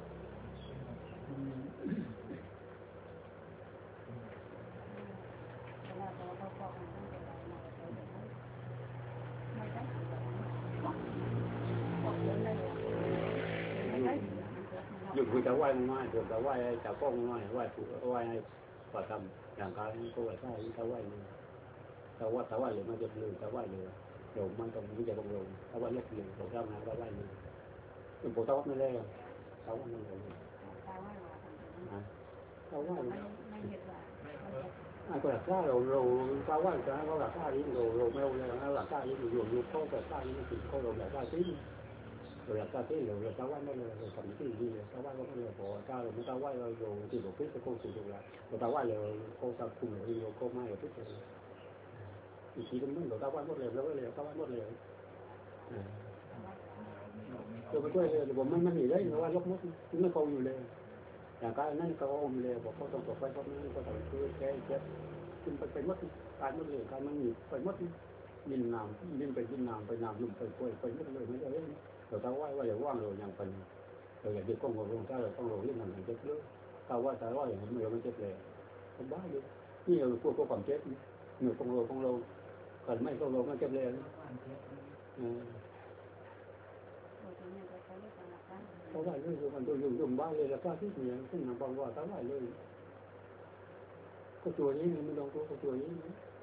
อยู่คุยแต่ว่าไม่ถูกแต่ว่าแต่ป้องไม่ว่าถูกว่าให้ปฏิบัติอย่างการก็ว่าใช่แต่ว่าแต่ว่าแต่ว่าหรือมันจะลืมแต่ว่าหรือหลงมันตรงนี้จะลงลงแต่ว่าเล็กหนึ่งผมทำงานแต่ว่าหนึ่งผมต้องไม่ได้แต่ว่ามันหลงเขาว่าไม่เห็นว่า ai có đặt ra rồi rồi cao quá thì có đặt ra đi rồi rồi mèo này nó đặt ra đi rồi rồi có đặt ra đi thì có rồi đặt ra tí rồi đặt ra tí rồi rồi cao quá nó rồi cầm cái gì rồi cao quá nó rồi bỏ cao rồi nó cao quá rồi rồi thì đổ phết cô sử dụng lại rồi cao quá rồi cô sao cùng rồi rồi cô mai rồi phết rồi thì chỉ đúng rồi cao quá mất liền nó liền cao quá mất liền rồi cái quay rồi bọn mình mình nghỉ đấy nó qua lúc mất nó câu nhiều lênอย่างการนั่นก็อมเลยบอกเขาต้องตกไปเขาไม่ก็ต้องคือแกแกขึ้นไปไปมัดการมัดเลยการมันหนีไปมัดยินน้ำยินไปยินน้ำไปน้ำยุ่งไปกล้วยไปมัดเลยไม่ได้เราตาว่าว่าอย่าว่างเราอย่างเป็นเราอย่าดึกกองเราถ้าเราต้องเราเล่นมันเจ็บเลยตาว่าตาว่าอย่างนี้เราไม่เจ็บเลยผมบ้าเลยนี่เรากลัวกลัวความเจ็บเหนือกองเรากองเรากันไม่กองเราไม่เจ็บเลยเขาว่าเลยมันตัวยุ่งยุ่งบ้าเลยแล้วก็ที่เนี่ยซึ่งนางบอกว่าเขาว่าเลยก็ตัวนี้มันลงตัวก็ตัวนี้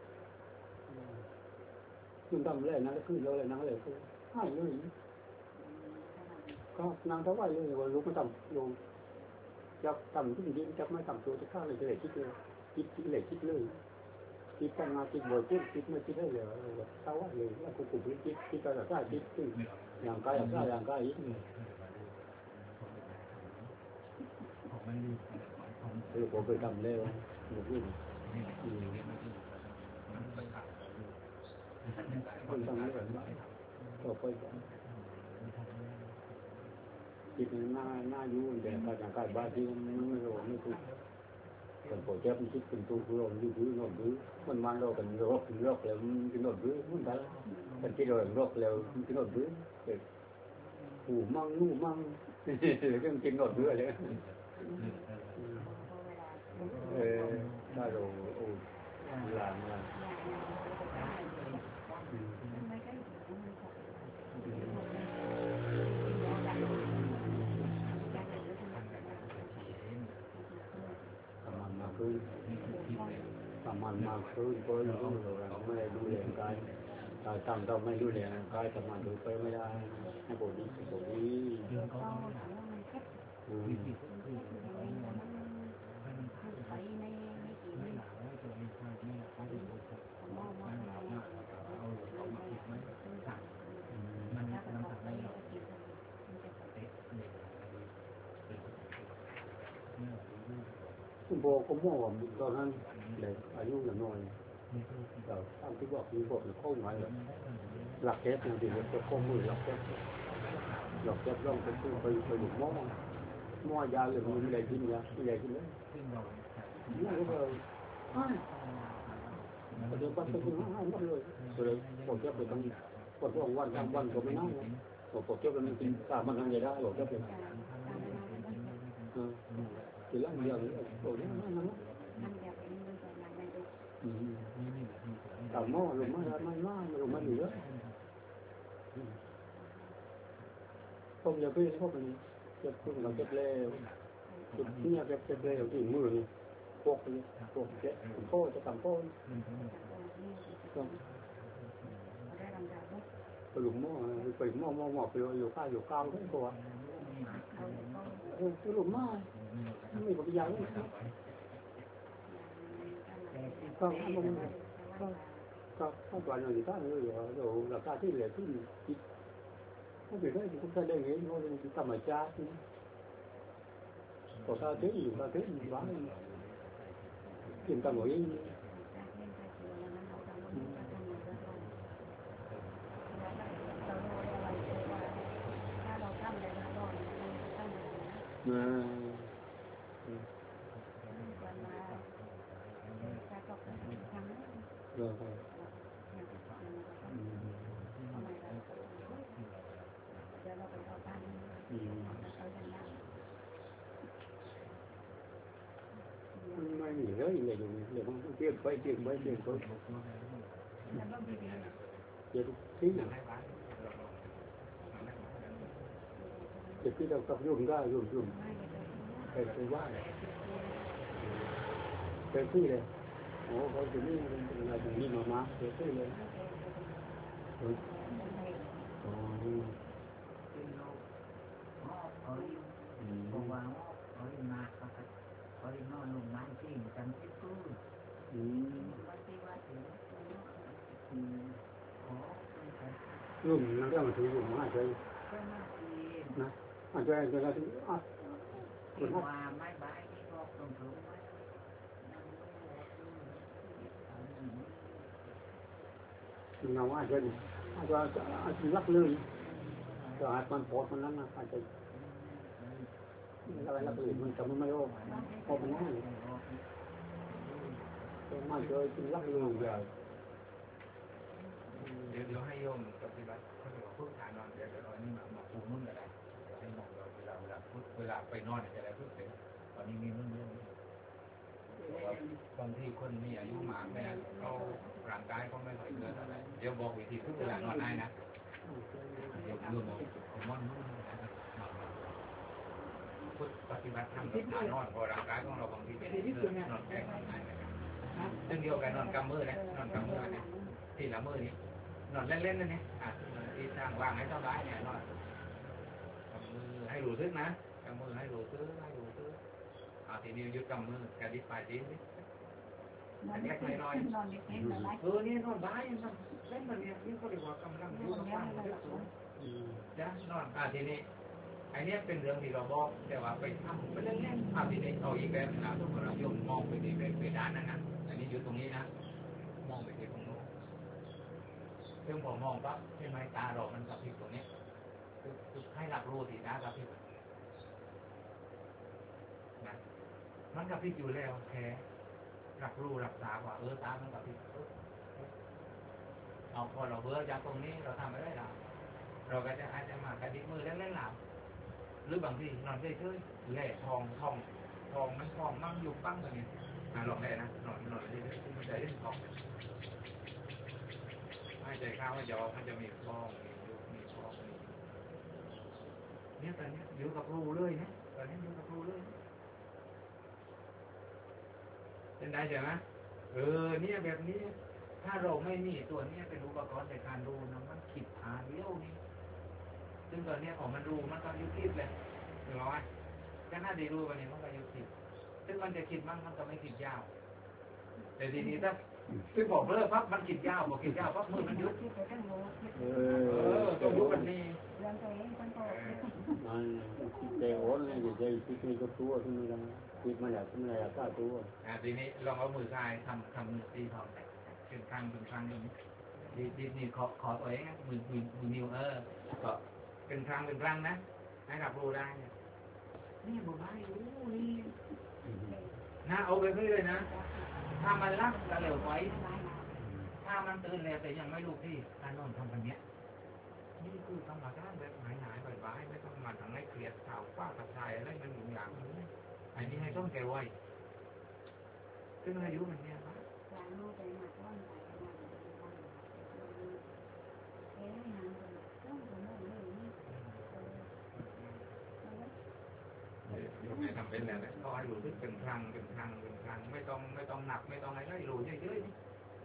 ยุ่งทำเลยนั่งขึ้นเลยนั่งเลยก็ให้เลยก็นางเขาว่าเลยว่าลูกไม่ทำลงจับทำที่ดินจับไม่ทำตัวจะฆ่าเลยจะเลยคิดเลยคิดคิดเลยคิดเลยคิดกันมาคิดบ่อยคิดคิดไม่คิดได้เลยเขาว่าเลยแล้วกูกูคิดคิดกันได้คิดขึ้นอย่างกายอย่างกายอย่างกายอีกคือผมไปทำแล้วหมดรุ่นคนทำแล้วก็ไปคิดหน้าหน้ายุ่งแต่การอย่างการบ้านที่มันไม่รู้ไม่ถูกคนโปรเจกต์มันคิดเป็นตัวผู้ลงยืดยืดนอนยืดมันมันเราเป็นโรคโรคแล้วมันนอนยืดมันได้เป็นที่เราโรคแล้วมันนอนยืดหูมั่งนู่มั่งเรื่องกินนอนยืดเลยเออถ้าเราโอ้ลานลานทำมันมาคือทำมันมาคือก็รู้เราไม่ได้ดูแลกายการทำเราไม่ดูแลกายทำมันดูไปไม่ได้ให้บดีบดีอืมไปในในกี่ไม่หนาวไม่ตัวเองไม่ไม่ไม่ได้ดูครับมองมองหนาวมากเอาเอามาคิดไหมสั่งมันมันทำให้เราเตะเนี่ยคุณโบก็มองว่าตอนนั้นเด็กอายุอย่างน้อยแต่ตามที่บอกมีบอกหรือข้อหมายหลักแก๊สเนี่ยเดี๋ยวจะข้อมือหลักแก๊สหลักแก๊สต้องไปซื้อไปไปหยุดมองมอยาเลยมันไม่ได้กินยาไม่ได้กินเลยนี่ก็เลยเดี๋ยวปัจจุบันห้ามก็เลยเลยปวดเจ็บไปตั้งปวดวันวันวันก็ไม่น่าปวดเจ็บมันกินตามันทำยังได้ปวดเจ็บเป็นทีละอย่างปวดนี่นั่นนะแต่หม้อลงมาไม่มาลงมาเหลือผมอยากไปพวกนี้เจ็บคุณเราเจ็บแล้วจุดนี้เจ็บเจ็บแล้วที่มือนี่พวกนี้พวกเจ็บโป้จะต่ำโป้ไปหลุมหม้อไปหม้อหม้อหม้อไปอยู่ข้าวอยู่กลางทั้งตัวไปหลุมหม้อไม่có bây giờ không không không không không toàn là người ta người rồi là taที่เหลือที่không việc đấy thì không ta đề nghị thôi chúng ta mà cha còn ta thế gì ta thế gì bán tiền ta ngồi à rồi rồiไม่มีเลยเลยอยู่เดี๋ยวมันเปลี่ยนไปเปลี่ยนไปเปลี่ยนไปเดี๋ยวที่เดี๋ยวที่เราต้องยุ่งได้ยุ่งยุ่งไปไปว่าไปที่เลยโอ้เขาจะนี่อะไรอย่างนี้มามาไปที่เลยอ๋อเพราะว่าเพราะมาเขาพอได้นอนลงน้ำที่จำที่กู้อืมวัดที่วัดอยู่อืมอ๋อลุงนั่นเรื่องมันถือลุงมาช่วยนะมาช่วยช่วยเราถึงอ่ะที่ว่าไม้ใบที่บอกตรงๆไว้เงาอาจจะอาจจะอาจจะรักเลยจะอาจมันปวดมันนั่นนะอาจจะอะไรรักเลยมันจำมันไม่รู้พอมันง่ายไม่เคยกินรักเลยใหญ่เดี๋ยวเดี๋ยวให้โยมปฏิบัติเขาจะบอกพึ่งทานนอนเดี๋ยวเดี๋ยวนี่มามาปูนุ่นอะไรให้มองเราเวลาเวลาพึ่งเวลาไปนอนจะได้พึ่งเป็นตอนนี้มีนุ่นเยอะบางที่คนมีอายุมากเนี่ยเขาร่างกายเขาไม่ค่อยเกินอะไรเดี๋ยวบอกวิธีพึ่งเวลานอนได้นะเดี๋ยวโยมบอกผมว่านุ่นนะครับพุทธปฏิบัติธรรมกับการนอนพอร่างกายของเราบางทีเป็นนอนแข็งง่ายนะครับเรื่องเดียวกันนอนกำมือนะนอนกำมือนะที่ละมือนี้นอนเล่นๆนั่นนี่อ่ะที่ทางวางให้สบายเนี่ยนอนกำมือให้รู้ซึ้งนะกำมือให้รู้ซึ้งให้รู้ซึ้งอ่าทีนี้ยึดกำมือกระดิกปลายตีนนี่เล็กๆน้อยๆเออนี่นอนบ้ายนอนเล่นแบบนี้นี่เขาเรียกว่ากำลังอยู่กำลังอยู่สูงจ้ะนอนอ่าทีนี้ไอ้นี่เป็นเรื่องที่เราบอกแต่ว่าไปทำไปเล่นๆอ่าทีนี้เอาอีกแบบนะทุกคนเราโยมมองไปที่ไปด้านนั้นนะอันนี้อยู่ตรงนี้นะมองไปที่ตรงโน้นซึ่งผมมองปั๊บใช่ไหมตาเรามันกระพริบตรงนี้คือคือให้รับรู้ที่ตากระพริบนะมันกระพริบอยู่แล้วแค่รับรู้รับทราบว่าเออตามันกระพริบเอาพอเราเบื่อจากตรงนี้เราทำไม่ได้หรอกเราก็จะอาจจะมากระดิกมือเล่นๆหลับหรือบางทีนอนเฉยๆแหล่ทองทองทองมันทองมั่งอยู่ปั้งแบบนี้อ่าลองได้นะนอนนอนเฉยๆมันจะเล่นทองไม่ใจข้าวไม่ยอมมันจะมีฟองมียุบมีฟองมีเนี่ยตอนนี้อยู่กับรูเลยนะตอนนี้อยู่กับรูเลยเป็นได้ใช่ไหมเออเนี่ยแบบนี้ถ้าเราไม่มีตัวนี้เป็นอุปกรณ์ในการดูนะมันขีดหาเลี้ยวนี่ซึ่งตอนนี้ของมันดูมันก็ยุบคิดเลยถูกไหมก็น่าดีรู้วันนี้มันก็ยุบคิดซึ่งมันจะคิดมั่งมันก็ไม่คิดยาวแต่ทีนี้ถ้าซึ่งบอกเลิกปั๊บมันคิดยาวบอกคิดยาวปั๊บมือมันยุบเออต้องยุบแบบนี้มันเจ้าโอนเลยเจ้าคิดมีกับตัวขึ้นมาแล้วคิดมาจากขึ้นมาจากก้าตัวอ่าทีนี้ลองเอามือซ้ายทำทำมือตีทองเป็นครั้งเป็นครั้งอย่างนี้ดีดีนี่ขอขอตัวเองมือมือมือนิ้วเออก็เป็นครั้งเป็นครั้งนะให้รับรู้ได้นี่บุบ้าอยู่นี่นะเอาไปเรื่อยๆนะถ้ามันรักก็เหลวไว้ถ้ามันตื่นแล้วแต่ยังไม่รู้ที่การนอนทำแบบนี้นี่คือธรรมชาติแบบหายหายบ่ายๆไม่ต้องมาทำให้เครียดข่าวฟ้ากระชายอะไรมันอยู่อย่างนี้อันนี้ให้ต้องแก้ไว้ซึ่งอายุมันเนี่ยครับไม่ทำเป็นแล้วนะก็ให้รู้ที่เป็นครั้งเป็นครั้งเป็นครั้งไม่ต้องไม่ต้องหนักไม่ต้องอะไรให้รู้เยอะๆนี่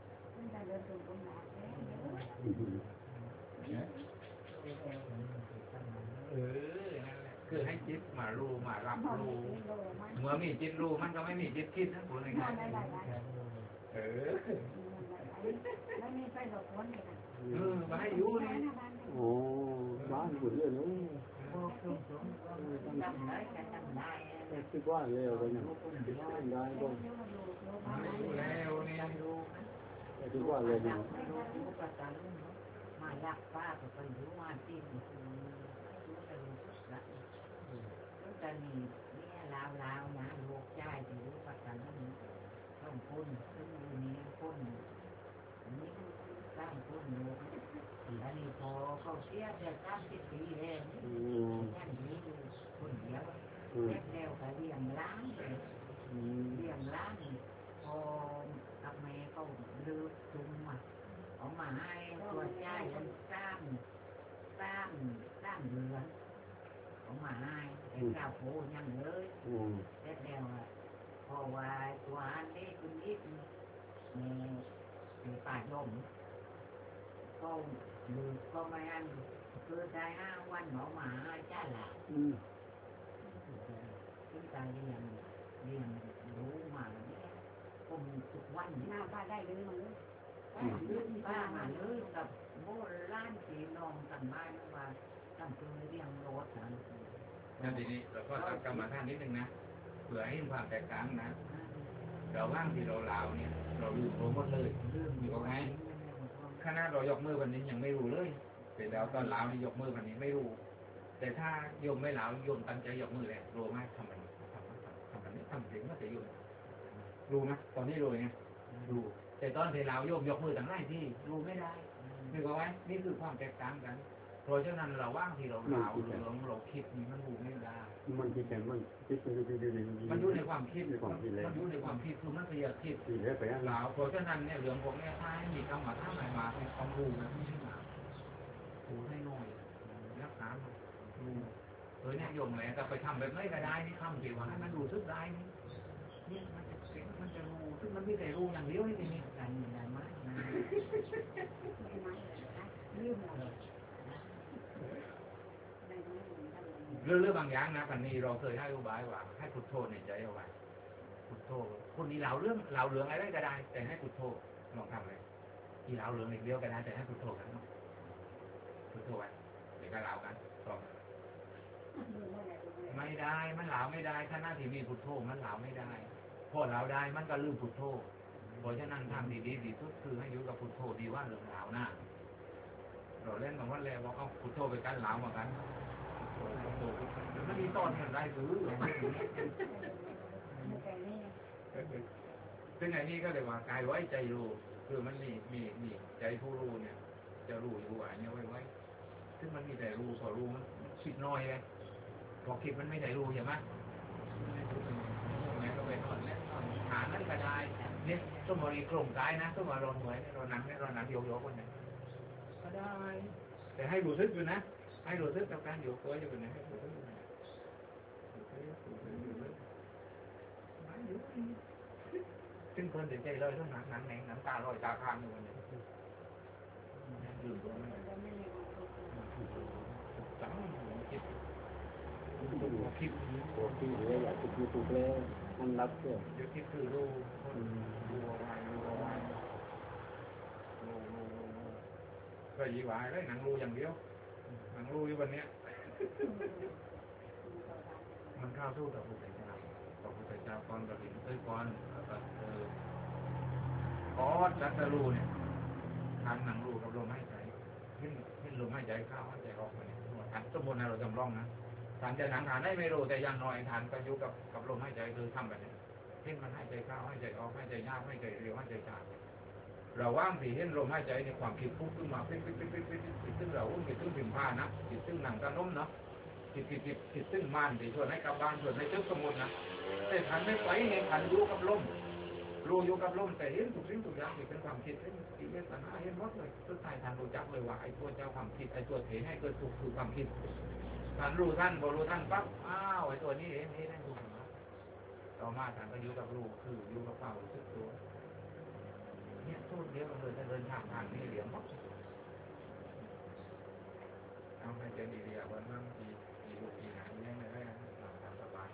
เออนั่นแหละคือให้จิตมารู้มารับรู้เมื่อมีจิตรู้มันก็ไม่มีจิตคิดนะพูดง่ายๆเออเออมาให้อยู่นี่โอ้บ้านหุ่นเลยนู้คิดว่าเร็วไปเนี่ยได้ก็แล้วนี่คิดว่าเร็วเนี่ยมาลักป้าก็ไปรู้ว่าที่รู้แต่รู้ละรู้แต่นี่เนี่ยลาวลาวนะลูกใจที่รู้ประกันนั้นต้องพ้นซึ่งอยู่นี้พ้นอันนี้สร้างพ้นลูกอันนี้พอเขาเสียแต่สามสิบปีแล้วยังนี้คนเดียวแรกแล้วก็เลี้ยงล้างเลยเลี้ยงล้างพอทำไมเขาลืมจุ่มอ่ะเอามาให้ตัวใจมันสร้างสร้างสร้างเรือนเอามาให้แต่ข้าวโพดยังเลยแรกแล้วอ่ะพอว่าตัวอันนี้คุณนิดมีป่าดมก็ดูก็ไม่อันคือได้ห้าวันหมอหมาจ้าหลับที่ตาเรียนเรียนรู้มาเนี่ยผมทุกวันหน้าป้าได้เลยมันเลยป้ามาเลยกับโบราณที่น้องตั้งบ้านว่าตั้งตัวเรียงรถนะนั่นทีนี้เราก็ตั้งกรรมฐานนิดนึงนะเผื่อให้เห็นความแตกต่างนะเราว่างที่เราลาวเนี่ยเราลืมตัวหมดเลยอยู่ตรงไหนขณะเรายกมือวันนี้ยังไม่รู้เลยแต่แล้วตอนลาวนี่ยกมือวันนี้ไม่รู้แต่ถ้าโยมไม่ลาวโยมตั้งใจยกมือเลยรู้ไหมทำมันทำมันทำมันนี้ทำถึงก็จะโยมรู้ไหมตอนนี้รู้ไงรู้แต่ตอนที่ลาวโยมยกมือต่างหน้าที่รู้ไม่ได้นึกเอาไว้นี่คือความแตกต่างกันเพราะฉะนั้นเราว่างที่เราลาวเราเราคิดนี่มันรู้ไม่ได้มันคิดแต่มันคิดไปเรื่อยๆมันอยู่ในความคิดในความคิดเลยมันอยู่ในความคิดคือมันพยายามคิดคิดแล้วไปอ่ะลาวเพราะฉะนั้นเนี่ยเหลืองผมเนี่ยถ้าให้มีคำว่าท่าไหนมาเป็นความรู้นะไม่ใช่มารู้ให้น้อยรักษารู้เออเนี่ยโยมแหละแต่ไปทำแบบไม่ก็ได้นี่ทำสิว่าให้มันรู้สึกได้นี่เนี่ยมันจะเก่งมันจะรู้ซึ่งมันไม่ได้รู้อย่างเดียวนี่ทีนี้การมีอะไรมากนะไม่ไม่เลยนะลืมเลยได้ไหมเรื่องเรื่องบางอย่างนะปันนี้เราเคยให้อุบายว่าให้พุทโธในใจเอาไว้พุทโธคนนี้เหล่าเรื่องเหล่าเรื่องอะไรก็ได้ แต่ให้พุทโธลองทำเลยอีเหล่าเรื่องอีกเดียวก็ได้แต่ให้พุทโธกันพุทโธไว้เดี๋ยวก็เหล่ากันลองไม่ได้มันเหล่าไม่ได้ถ้าหน้าที่มีพุทโธมันเหล่าไม่ได้พอเหล่าได้มันก็ลืมพุทโธเพราะฉะนั้นทำดีๆดีสุดคือให้อยู่กับพุทโธดีว่าเรื่องเหล่าหน้าเราเล่นกับว่าแล้วบอกเอาพุทโธไปกันเหล่ามากันมันมีตอนกันได้หรือซึ่งไอ้นี่ก็เลยว่ากายไว้ใจรู้คือมันมีมีมีใจผู้รู้เนี่ยจะรู้อยู่ว่าเนี่ยไว้ไว้ซึ่งมันมีแต่รู้พอรู้มันคิดน้อยเลยพอคิดมันไม่ได้รู้ใช่ไหมเนี่ยก็ไปนอนแล้วหานั่นก็ได้เนี่ยสมมติโครงกายนะสมมติเราเหนื่อยเราหนังเนี่ยเราหนังโยกๆคนเนี่ยก็ได้แต่ให้รู้สึกอยู่นะให้รู้สึกกับการอยู่ตัวอยู่เป็นไงให้รู้สึกอยู่นะซึ่งคนเสียใจเลยต้องหนังหนังแหนงหนังตาลอยตาค้างอยู่วันนี้ลืมตัวไม่ได้จังคิดตัวคิดตัวคิดเลยอยากจะคิดถูกแล้วมันรับเพื่อเดี๋ยวคิดคือรู้รู้เอาไว้รู้เอาไว้รู้รู้รู้ก็ยีหวายเลยหนังรู้อย่างเดียวหนังรู้อยู่วันนี้มันเข้าสู้กับพระพุทธเจ้าพระพุทธเจ้าก่อนกระถิ่นเอ้ยก่อนเออก่อนจัตรู้เนี่ยทานหนังรู้กับลมหายใจขึ้นขึ้นลมหายใจเข้าหายใจออกมาเนี่ยทานสมมตินะเราจำลองนะทานจะหนังทานได้ไม่รู้แต่ยังน้อยทานก็อยู่กับกับลมหายใจคือทำแบบนี้ขึ้นมันหายใจเข้าหายใจออกหายใจยาวหายใจเร็วหายใจช้าเราว่างที่เห็นลมหายใจในความคิดพุ่งขึ้นมาปิ๊บปิ๊บปิ๊บปิ๊บปิ๊บปิ๊บซึ่งเราอุ้มคิดซึ่งพิมพ์ผ้านะคิดซึ่งหนังกระน้มเนาะคิดคิดคิดคิดซึ่งมันที่ชวนให้กลับบ้านชวนให้ตึกสมุนนะแต่ทันไม่ไปเห็นทันอยู่กับลมรู้อยู่กับลมแต่เห็นทุกสิ่งทุกอย่างที่เป็นความคิดเห็นกิเลสตัณหาเห็นหมดเลยสุดท้ายทันรู้จักเลยว่าไอ้ตัวเจ้าความคิดไอ้ตัวเหตุให้เกิดทุกข์คือความคิดทันรู้ท่านพอรู้ท่านปั๊บอ้าวไอ้ตัวนี้เห็นเห็นได้ถูกนะต่อมาทันก็อยู่กับรู้คืออยู่กับความรู้สึกตัวเนี่ยสู้เดียวกันเลยถ้าเดินทางทางนี้เหลี่ยมหมดเอาให้เจดีย์วันนั้นทีทีลูกทีหนังเลี้ยงได้ตามสบาย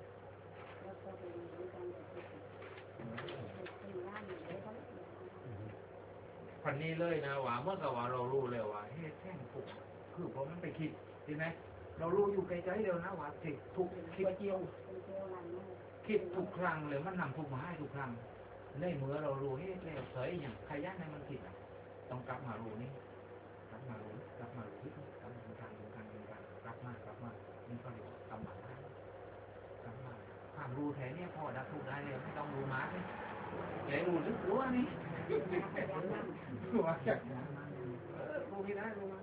พันนี้เลยนะว่าเมื่อกับว่าเรารู้เลยว่าเฮ้แท่งถูกคือผมมันไปคิดใช่ไหมเรารู้อยู่ไกลๆเดียวนะว่าคิดทุกคิดเกี่ยวคิดทุกครั้งเลยมันนำทุกมาให้ทุกครั้งในเมื่อเรารู้นี่แล้วเสยอย่างใครยักในมันคิดอ่ะต้องกลับมารู้นี่กลับมารู้กลับมารู้ที่กลับมาทางทางทางทางกลับมากลับมานี่ก็เรียกกลับมากลับมาความรู้แท้เนี่ยพอดับทุกได้เลยไม่ต้องรู้มาเลยแกรู้ลึกรู้นี่รู้ว่าจากรู้ไม่ได้รู้มา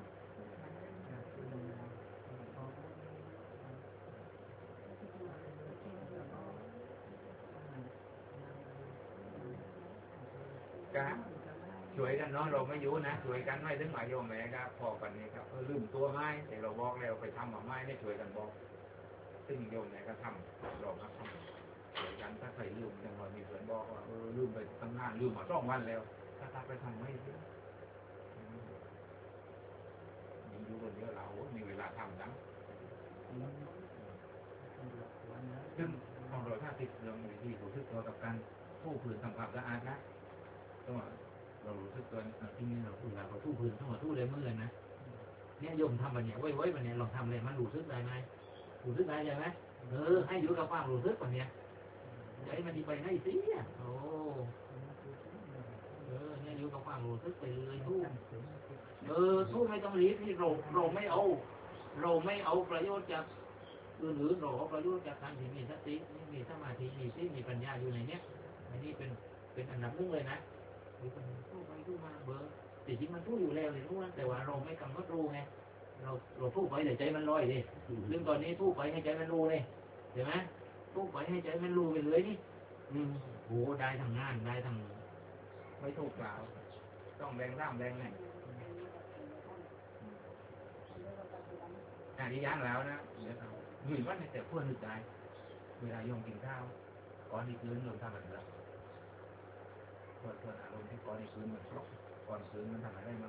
การช่วยกันเนาะเราไม่ยุ่นะช่วยกันไม่ถึงหมายโยมแม่ครับพอกันนี้ครับลืมตัวไม้แต่เราบอกแล้วไปทำมาไม้ไม่ช่วยกันบอกซึ่งโยมแม่ก็ทำเราก็ทำช่วยกันถ้าใครลืมอย่างเรามีเพื่อนบอกว่าเออลืมไปตั้งนานลืมมาสองวันแล้วถ้าถ้าไปทำไม่ได้ยิ่งอยู่คนเดียวเรามีเวลาทำจังซึ่งพของเราถ้าติดเรื่องวิธีรู้สึกตัวกับการทู่พื้นทำความสะอาดนะต้องเรารู้สึกตัวที่นี่เราเวลาเราทู่พื้นต้องมาทู่เลยมือนะเนี่ยโยมทำแบบเนี้ยไว้ไว้แบบเนี้ยลองทำเลยมันรู้สึกได้ไหมรู้สึกได้ใช่ไหมเออให้อยู่กับความรู้สึกแบบเนี้ยใจมันดีไปให้สิโอ้เออเนี่ยอยู่กับความรู้สึกไปเลยทู่เออทู่ไม่ต้องรีบที่เราเราไม่เอาเราไม่เอาประโยชน์จากหรือเราเอาประโยชน์จากการที่มีสติมีสมาธิมีที่มีปัญญาอยู่ในเนี้ยอันนี้เป็นเป็นอันดับหนึ่งเลยนะหรือเป็นทู่ไปทู่มาเบอร์แต่จริงมันทู่อยู่แล้วเลยรู้แต่ว่าเราไม่กำหนดรู้ไงเราเราทู่ไปแต่ใจมันลอยดิเรื่องตอนนี้ทู่ไปให้ใจมันรู้เลยเห็นไหมทู่ไปให้ใจมันรู้ไปเลยนี่อืมโหได้ทำงานได้ทำไม่ถูกเปล่าต้องแรงร่ำแรงไงอันนี้ย่างแล้วนะเดี๋ยวเอาหรือว่าในแต่เพื่อนหรือใจเวลาโยมกินข้าวก่อนที่คืนโยมทำอะไรส่วนส่วนอารมณ์ที่ก่อนที่คืนมันครบก่อนคืนมันทำอะไรมั้ง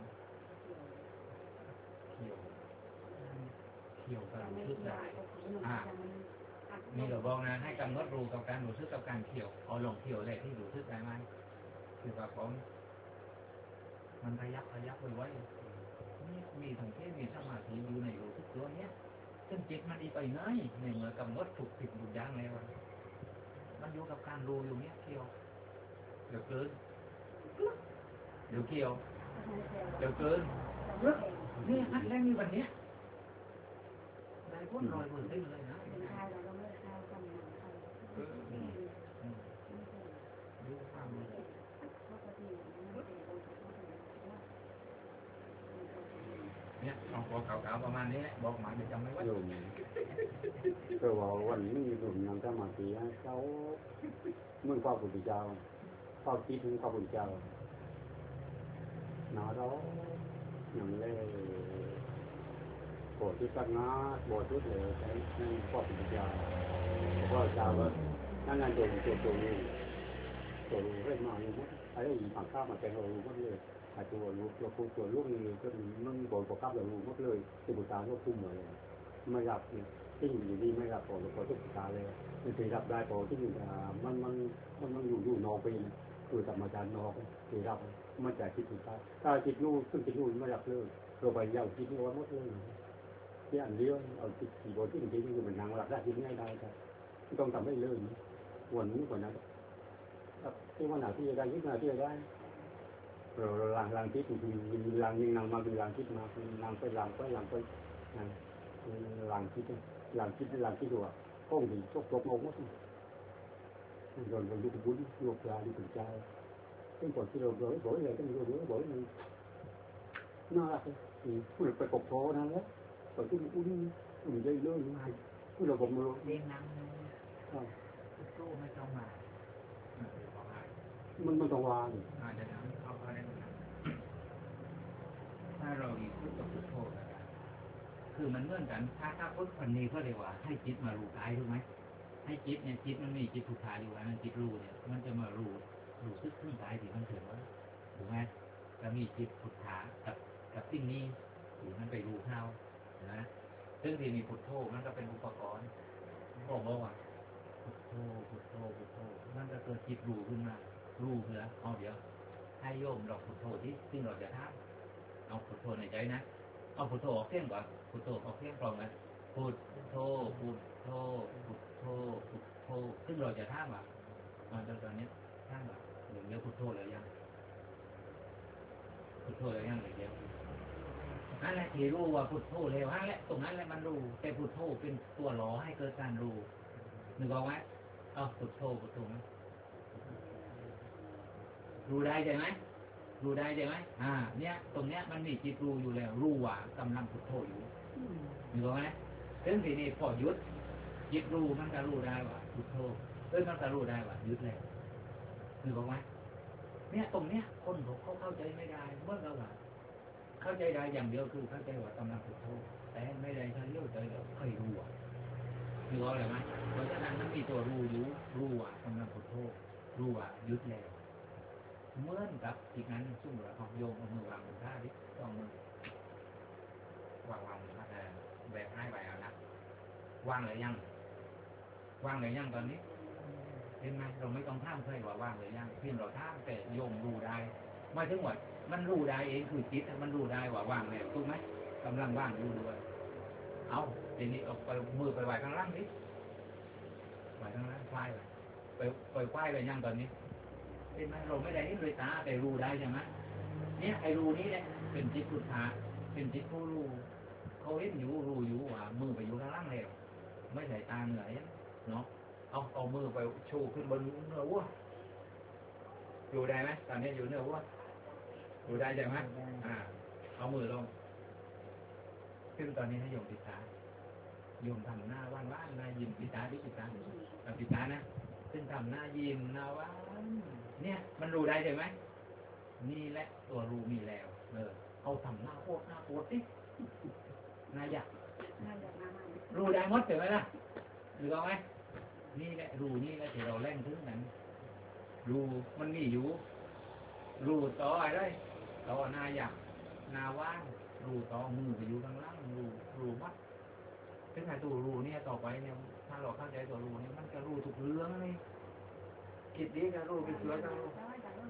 เขี่ยวเขี่ยวกับรู้สึกได้อ่านี่เราบอกนะให้กำหนดรู้กับการรู้สึกกับการเขี่ยวเอาลงเขี่ยวอะไรที่รู้สึกได้ไหมคือว่าผมมันระยับระยับไว้ไว้นี่มีทั้งเทศมีสมาธิอยู่ในรู้สึกตัวเนี้ยซึ่งจิตมันดีไปไหนในเมื่อกำหนดถูกผิดบุญยังแล้วมันอยู่กับการรู้อยู่เนี้ยเขี่ยวเดี๋ยวเกินเดี๋ยวเขี่ยวเดี๋ยวเกินนี่ฮัทแรงมีวันเนี้ยได้พ้นรอยมือได้เลยนะดูความมือเนี่ยเอาพอเก่าๆประมาณนี้บอกมาเดี๋ยวจำไม่ไว้ Dùng Tôi bảoวันนี้dùng yangสมาธิเขาเมื่อความปุถุเจ้าความคิดถึงความปุถุเจ้าnó đóอย่างเลยโบสถ์ที่ตั้งนาโบสถ์ที่เลยใช้นั่นความปุถุเจ้าก็เจ้าว่านั่นนั่นโดนตัวตัวนี้ตัวรู้เรื่องมาอยู่มั้งไอ้อีฝั่งข้ามมาแกงเรารู้มั้งเลยไอ้ตัวรู้เราพูดตัวลูกนี่ก็มันโดนประคับเรารู้มั้งเลยที่บุตรเราคุ้มเลยไม่รับที่อยู่ดีไม่รับพอพอทุกตาเลยมันจะรับได้พอที่มันมันมันมันอยู่อยู่นอกไปคือธรรมชาตินอกคือรับมันจะคิดถึงตาถ้าคิดนู่นซึ่งคิดนู่นไม่รับเลยเราไปยาวคิดนู่นหมดเลยที่อันเดียวเอาคิดสี่บทที่จริงคือมันนั่งหลับได้คิดง่ายได้ครับไม่ต้องทำให้เลยวันนี้วันนั้นที่วันไหนที่จะได้ยึดมาที่จะได้เราหลังหลังคิดคือหลังยังนั่งมาเป็นหลังคิดมานั่งไปหลังไปหลังไปหลังคิดหลังคิดหลังคิดว่าก้องดีชกชกงงหมดโดนโดนดูบุญดูปลาดูปลาเป็นคนที่เราโดนบ่อยเลยต้องโดนบ่อยเลยน่ารักเลยผู้ไปกบโผล่นั่นแหละตอนที่อุ้นอุ้นใหญ่เลยผู้เราบอกมือเลี้ยงน้ำตู้ไม่ต้องมามันมันต้องวางอาจจะทำเข้าไปถ้าเราอีกพูดกับพุทโธกันคือมันเหมือนกันถ้าถ้าพุทธคนนี้ก็เรียกว่าให้จิตมารู้กายถูกไหมให้จิตเนี่ยจิตมันมีจิตผูกขาอยู่อันนั้นจิตรู้เนี่ยมันจะมารู้รู้ซึกขึ้นกายที่มันเกิดว่าถูกไหมจะมีจิตผูกขากับกับสิ่งนี้หรือมันไปรู้เข้านะซึ่งที่มีพุทโธมันก็เป็นอุปกรณ์บอกว่าพุทโธพุทโธพุทโธมันจะเกิดจิตรู้ขึ้นมารู้เพื่อเอาเดี๋ยวให้โยมเราพุทโธที่ซึ่งเราจะทำเอาพุทโธในใจนะเอาพุทโธออกเสียงก่อนพุทโธออกเสียงพร้อมกันพุทโธพุทโธพุทโธพุทโธซึ่งเราจะท่าว่ามาตอนนี้ท่าว่าหนึ่งเดียวพุทโธเลยยังพุทโธเลยยังหนึ่งเดียวนั่นแหละที่รู้ว่าพุทโธเร็วนั่นแหละตรงนั้นแหละมันรู้แต่พุทโธเป็นตัวหล่อให้เกิดการรู้นึกออกไหมเอาพุทโธพุทโธไหมรู้ได้ใช่ไหมรู้ได้ใช่ไหมอ่าเนี่ยตรงเนี้ยมันมีจิตรู้อยู่แล้วรู้ว่ากำลังพุทโธอยู่นึกออกไหมซึ่งทีนี้พอยุดจิตรู้มันก็รู้ได้ว่าพุทโธเอ้ยมันก็รู้ได้ว่ายุดแล้วนึกออกไหมเนี่ยตรงเนี้ยคนเขาเข้าใจไม่ได้เมื่อเราว่าเข้าใจได้อย่างเดียวคือเข้าใจว่ากำลังพุทโธแต่ไม่ได้เขาเรียกใจเราเคยรู้อ่ะนึกออกเลยไหมเพราะฉะนั้นมันมีตัวรู้อยู่รู้ว่ากำลังพุทโธรู้ว่ายุดแล้วเหมือนกับอีกนั้นซุ่มเราเอาโยมเอามือวางบนท่าดิต้องมือวางวางบนท่าแบบให้ใบเอานะวางเลยยังวางเลยยังตอนนี้เห็นไหมเราไม่ต้องท่ามเคยว่าว่างเลยยังเพียงเราท่ามแต่โยมรู้ได้ไม่ถึงว่ามันรู้ได้เองคือจิตมันรู้ได้ว่าว่างแล้วถูกไหมกำลังว่างอยู่ด้วยเอาทีนี้เอาไปมือไปไหวข้างล่างดิไหวข้างล่างควายไปไปควายไปยังตอนนี้เห็นไหมเราไม่ได้เห็นด้วยตาแต่รู้ได้ใช่ไหมเนี่ยไอ้รู้นี้เนี่ยเป็นจิตพุทธะเป็นจิตผู้รู้เขาเห็นอยู่รู้อยู่ว่ามือไปอยู่ข้างล่างแล้วไม่ใส่ตาเหนื่อยเนาะเอาเอามือไปชูขึ้นบนเนื้อวัวอยู่ได้ไหมตอนนี้อยู่เนื้อวัวอยู่ได้ใช่ไหมอ่าเอามือลงขึ้นตอนนี้ให้โยมปิดตาโยมทำหน้าว่างๆหน้ายิ้มปิดตาดิปิดตาเอาปิดตานะขึ้นทำหน้ายิ้มหน้าว่างเนี่ยมันรู้ได้ใช่ไหมนี่แหละตัวรู้มีแล้วเออเอาทำหน้าโคตรหน้าโคตรดิหน้าอยากรู้ได้หมดใช่ไหมล่ะหรือเอาไหมนี่แหละรู้นี่แหละที่เราเล่นถึงนั้นรู้มันมีอยู่รู้ต่ออะไรต่อหน้าอยากหน้าว่างรู้ต่อมือไปอยู่ข้างล่างรู้รู้มัดถึงไอ้ตัวรู้เนี่ยต่อไปเนี่ยถ้าเราเข้าใจตัวรู้เนี่ยมันจะรู้ทุกเรื่องเลยคิดดีก็รู้คิดชั่วก็รู้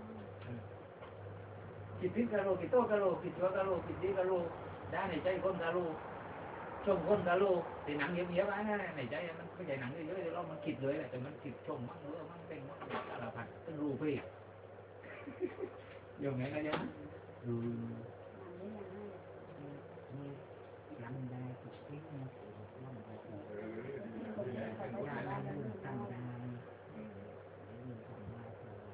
คิดพิษก็รู้คิดโตก็รู้คิดชั่วก็รู้คิดดีก็รู้ได้ในใจคนก็รู้ชมคนก็รู้แต่หนังเยอะๆไอ้นั่นในใจมันไม่ใช่หนังเยอะๆเรามันคิดเลยแหละแต่มันคิดชมมั่งเออมั่งเป็นมั่งสารพัดต้องรู้พี่อย่างไงก็ยังรู้ lăn ra trực tiếp nó phụ thuộc lắm rồi ra lăn luôn tăng ra để mình làm lại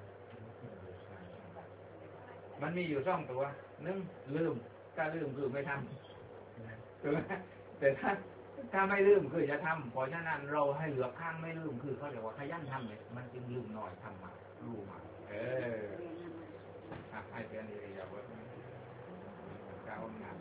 rồi มันมีอยู่สองตัวหนึ่งลืมถ้าลืมคือไม่ทำถูกไหมแต่ถ้าถ้าไม่ลืมคือจะทำเพราะฉะนั้นเราให้เหลือข้างไม่ลืมคือเขาเรียกว่าขยันทำเลยมันจึงลืมหน่อยทำมารู้มาเออให้เพื่อนดีๆอย่าเวิร์กก้าวงาน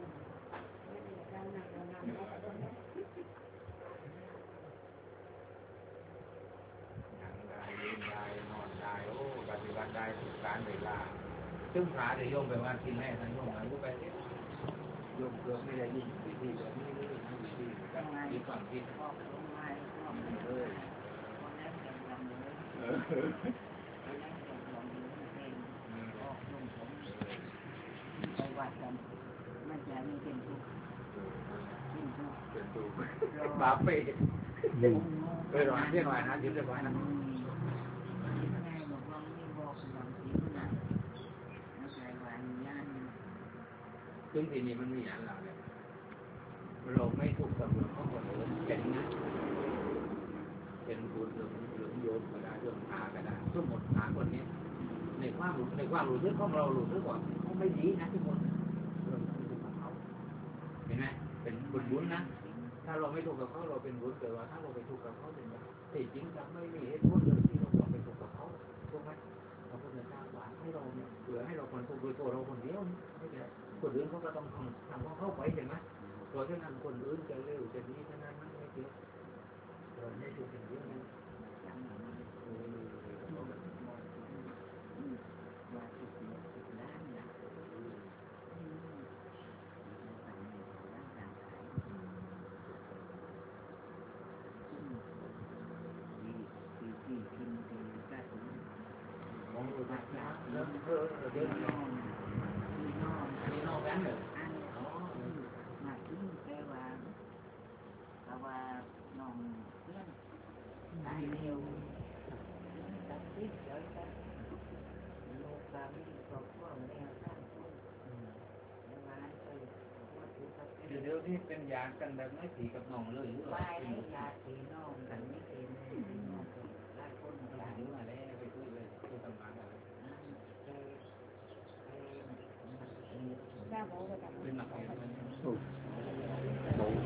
นั่งได้ยืนได้นอนได้โอ้ปฏิบัติได้ทุกการเวลาซึ่งพระจะโยมไปว่ากินแม่ทั้งโยมอะไรก็ไปเรื่อยโยมเกือบไม่ได้ยินวิธีแบบนี้เลยวิธีการคิดความคิดพ่อลงมาพ่อมันเลยพ่อแม่จะลำเลยพ่อแม่จะลำเลยเองพ่อลงผมไปวัดกันมันจะมีเป็นทุกข์เป็นทุกข์เป็นทุกข์บาปเปย์เออหน่อยเรียกหน่อยนะยิ้มเรียกหน่อยนะยิ้มไงบอกว่าไม่บอกอย่างที่นั่นแล้วใจวายย่านซึ่งทีนี้มันมีอย่างเราเนี่ยเราไม่ถูกกับเรื่องของคนอื่นเป็นนะเป็นบุญหรือหรือโยมก็ได้เรื่องพาก็ได้สมมติพาคนนี้ในความรู้ในความรู้สึกของเรารู้สึกว่าเขาไม่ดีนะทุกคนเรื่องของเขาเห็นไหมเป็นบุญบุญนะถ้าเราไม่ถูกกับเขาเราเป็นบุญแต่ว่าถ้าเราไปถูกกับเขาเป็นแบบแต่จริงจังไม่มีเหตุผลเลยที่เราต้องไปถูกกับเขาถูกไหมเราก็จะสร้างว่าให้เราเนี่ยเผื่อให้เราคนถูกโดยตัวเราคนเดียวไม่ใช่คนอื่นเขาก็ต้องทำทำของเขาไปเห็นไหมเพราะฉะนั้นคนอื่นจะเร็วจะดีฉะนั้นมันไม่เกี่ยวเราไม่ถูกเป็นเรื่องนี้เริ่มเริ่มเริ่มนอนนอนอันนี้นอนกันเหรออันนี้อ๋อมาที่แต่ว่าแต่ว่านอนเพื่อนตายเร็วตัดสินเดี๋ยวจะโลกาไม่ก็พวกแนวตั้งต้นแล้วมาไปว่าถือกับเดี๋ยวเดี๋ยวนี้เป็นยากันแบบไม่ผีกับน้องเลยหรือเปล่าไม่ยาผีน้องกันไม่เป็นน้องกันหลายคนหลายมาแล้วไปคุยเลยคุยตำนานอะไรเป็นหนักเลยถูกถูก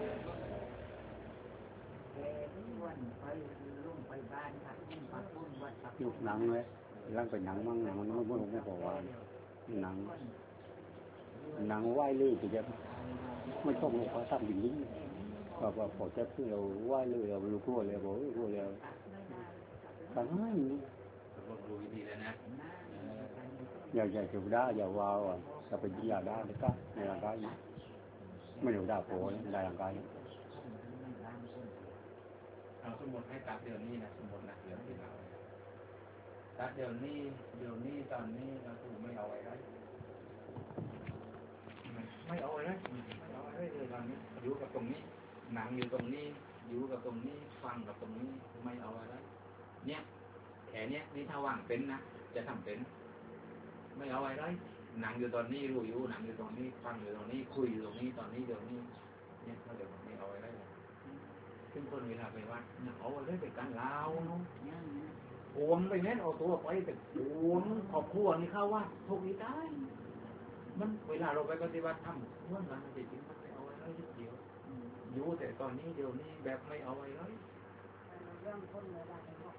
ลูกหนังเลยร่างเป็นหนังมั่งหนังมันไม่ไม่ไม่พอว่าหนังหนังไหว้ลื่นถึงจะไม่ชอบลูกเขาทำอย่างนี้แบบว่าพอจะคือเราไหว้ลื่นเราลูกกลัวเลยบอกกลัวเลยตั้งให้อย่าอย่าเสียดายอย่าวาวอ่ะจะเป็นยาได้เลยก็ในร่างกายไม่เดี๋ยวด่าโผล่ในร่างกายเอาสมุดให้ตัดเดือนนี้นะสมุดนะเดือนที่เราแต่เดี๋ยวนี้เดี๋ยวนี้ตอนนี้เราถูกไม่เอาไว้ไรไม่เอาไว้ไรไม่เอาไว้ไรเลยตอนนี้อยู่กับตรงนี้หนังอยู่ตรงนี้อยู่กับตรงนี้ฟังกับตรงนี้ไม่เอาไว้ไรเนี่ยแขนเนี้ยนี่ถ้าว่างเป็นนะจะทำเป็นไม่เอาไว้ไรหนังอยู่ตอนนี้รู้อยู่หนังอยู่ตรงนี้ฟังอยู่ตรงนี้คุยอยู่ตรงนี้ตอนนี้เดี๋ยวนี้เนี่ยเขาเดี๋ยวไม่เอาไว้ไรเลยซึ่งคนเวลาไปวัดเนี่ยเอาไว้ไรเป็นการลาวเนาะหวงไปแม่นเอาตัวไปแต่หวงครอบครัวนี่เข้าว่าทุกข์นี้ได้มันเวลาเราไปปฏิบัติธรรมเมื่อวันจริงมันไม่เอาไว้ไรทีเดียวอยู่แต่ตอนนี้เดี๋ยวนี้แบบไม่เอาไว้ไรเรื่องคนเวลาไปบอก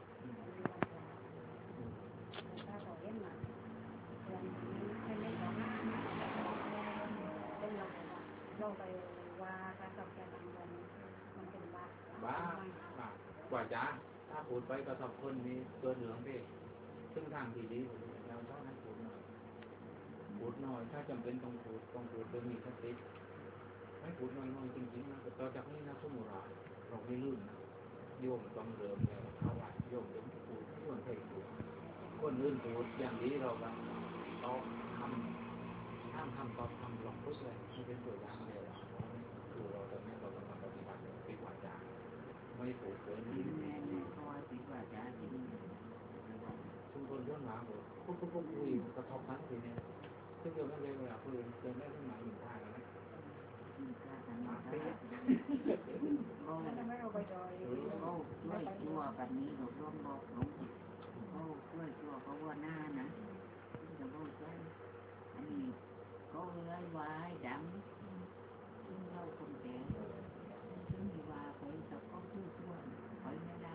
ถ้าเขาเล่นมาเรื่องไม่เล่นของหน้าเล่นเราเราไปว่าการตอบแทนรางวัลมันเป็นบ้าบ้าบ้ากว่าจ้าถ้าพูดไปกระทบคนมีตัวเหลืองพี่ซึ่งทางที่ดีเราต้องให้พูดหน่อยพูดหน่อยถ้าจำเป็นต้องพูดต้องพูดโดยมีสติไม่พูดน้อยๆจริงๆนะแต่ต่อจากนี้นะสมุราเราไม่ลื่นนะโยมต้องเริ่มแล้วเข้าวัดโยมเริ่มพูดโยมเพลงพูดคนอื่นพูดอย่างนี้เราก็เราทำห้ามทำก็ทำหลอกพุทธเลยไม่เป็นตัวอย่างเลยเราคือเราตอนนี้เรากำลังปฏิบัติปิดวาจาไม่ผูกเกินที่คอยปิดวาจาที่ชุมชนย้อนหลังหมดพวกพวกพวกคุยกระทบกันทีนี้ซึ่งเดี๋ยวไม่เลยเวลาคุยเดินได้ขึ้นมาหนึ่งท่าแล้วนะมาเป๊ะโอ้ไม่เอาไปจอยโอ้ช่วยชั่วแบบนี้เราร่วมบอกหลงโอ้ช่วยชั่วเขาว่าหน้านะจะโอ้ช่วยอันนี้ก็เลยว่าดังซึ่งเราคนแก่ซึ่งว่าไปแต่ก็พูดชั่วไปไม่ได้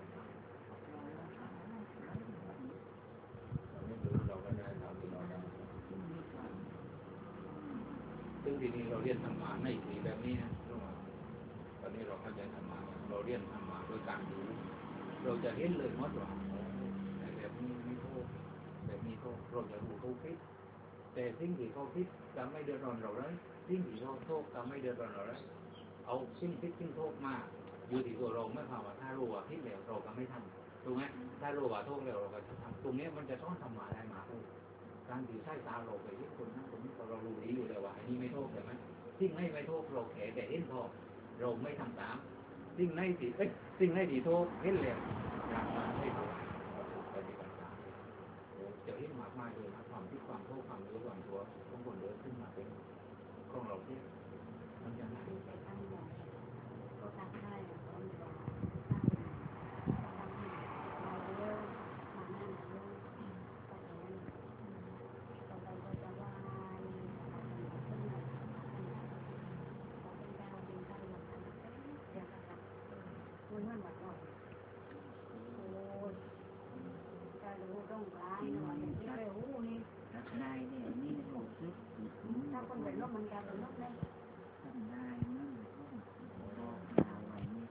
ซึ่งทีนี้เราเรียนธรรมะในสีแบบนี้นะตอนนี้เราเข้าใจธรรมะเราเรียนธรรมะโดยการดูเราจะเห็นเลยว่าแบบนี้ไม่โทษแบบนี้โทษเราจะรู้เขาคิดแต่สิ่งที่เขาคิดจะไม่เดือดร้อนเราเลยสิ่งที่เขาโทษจะไม่เดือดร้อนเราเลยเอาสิ่งคิดสิ่งโทษมาอยู่ที่ตัวเราไม่พอว่าถ้ารู้ว่าคิดแล้วเราก็ไม่ทำถูกไหมถ้ารู้ว่าโทษแล้วเราก็จะทำตรงนี้มันจะต้องทำมาได้มาเลยการถือใช้ตาเราไปที่คนนั้นคนนี้เรารู้ดีอยู่แล้วว่าอันนี้ไม่โทษใช่ไหมสิ่งไหนไม่โทษเราแค่แต่เห็นโทษเราไม่ทำตามสิ่งไหนที่เอ้ยสิ่งไหนที่โทษเห็นแล้วอยากมาให้เราปฏิบัติตามจะเห็นมากมายเลยนะความที่ความโทษความรู้ความตัวของคนเดินขึ้นมาเป็นของเราที่มันจะไม่ไปตั้งหมดก็ตั้งได้ก็มีว่าตั้งมาเร็วมาหน้าเร็วก็เห็นต่อไปก็จะว่าขึ้นมาพอเป็นดาวเป็นดาวหลังกันเดี๋ยวกันมันมันหมดหมดโอ้ยถ้ารู้ต้องร้ายหน่อยที่เร็วนี่ถ้าได้เนี่ยนี่รู้สึกถ้าคนเป็นโรคมันจะเป็นโรคได้ทำได้นั่นบอกดาวไว้นี่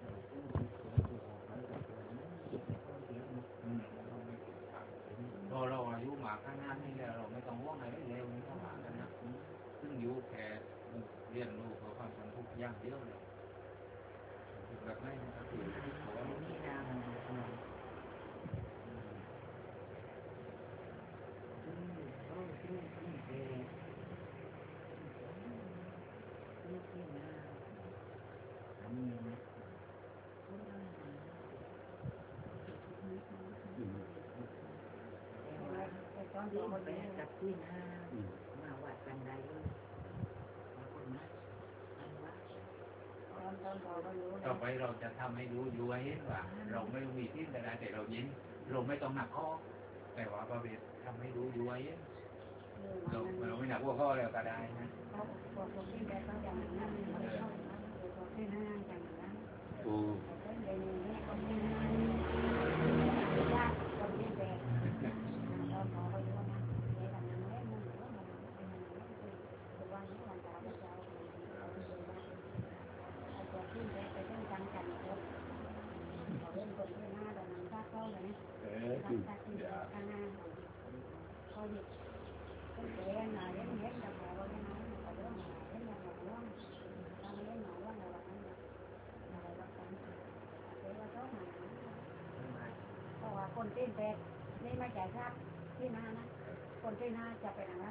พอเราอายุมากขนาดนี้แล้วเราไม่ต้องห่วงอะไรเร็วไม่ต้องหากันนะซึ่งอยู่แค่เรียนรู้เพื่อความสนุกอย่างเดียวเลยแบบนี้นะครับคือเขาว่ามีดาวตอนที่มันเป็นกับที่หน้ามาวัดกันได้เลยมาคนนั้นอันว่าต่อไปเราจะทำให้ดูอยู่ให้เห็นว่าเราไม่มีที่แต่ได้แต่เรายิ้มเราไม่ต้องหนักข้อแต่ว่าประเภททำให้ดูอยู่ให้เห็นเราเราไม่หนักหัวข้อแล้วก็ได้นะโอ้คนเต้นแปดนี่ไม่ใจทราบที่หน้านะคนที่หน้าจะเป็นอะไร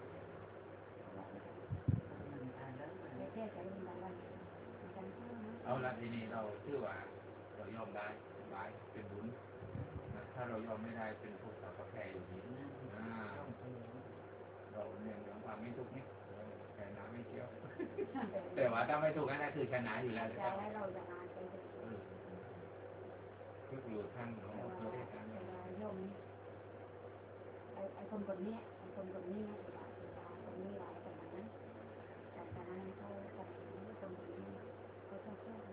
ไม่แค่จะรู้อะไรเอาละทีนี้เราชื่อว่าเรายอมได้สบายเป็นบุญถ้าเรายอมไม่ได้เป็นทุกข์กับแพ้อยู่ดีเราเนี่ยเรื่องความไม่ทุกข์นี่แพ้น้ำไม่เชี่ยวแต่ว่าถ้าไม่ทุกข์นั่นคือชนะอยู่แล้วใช่ไหมเราจะมาเป็นทุกอยู่ท่านของเราได้การยอมไอ้คนคนนี้ไอ้คนคนนี้นะคนนี้หลายคนนั้นแต่ตอนนั้นเขาคนคนนี้เขาชอบชอบ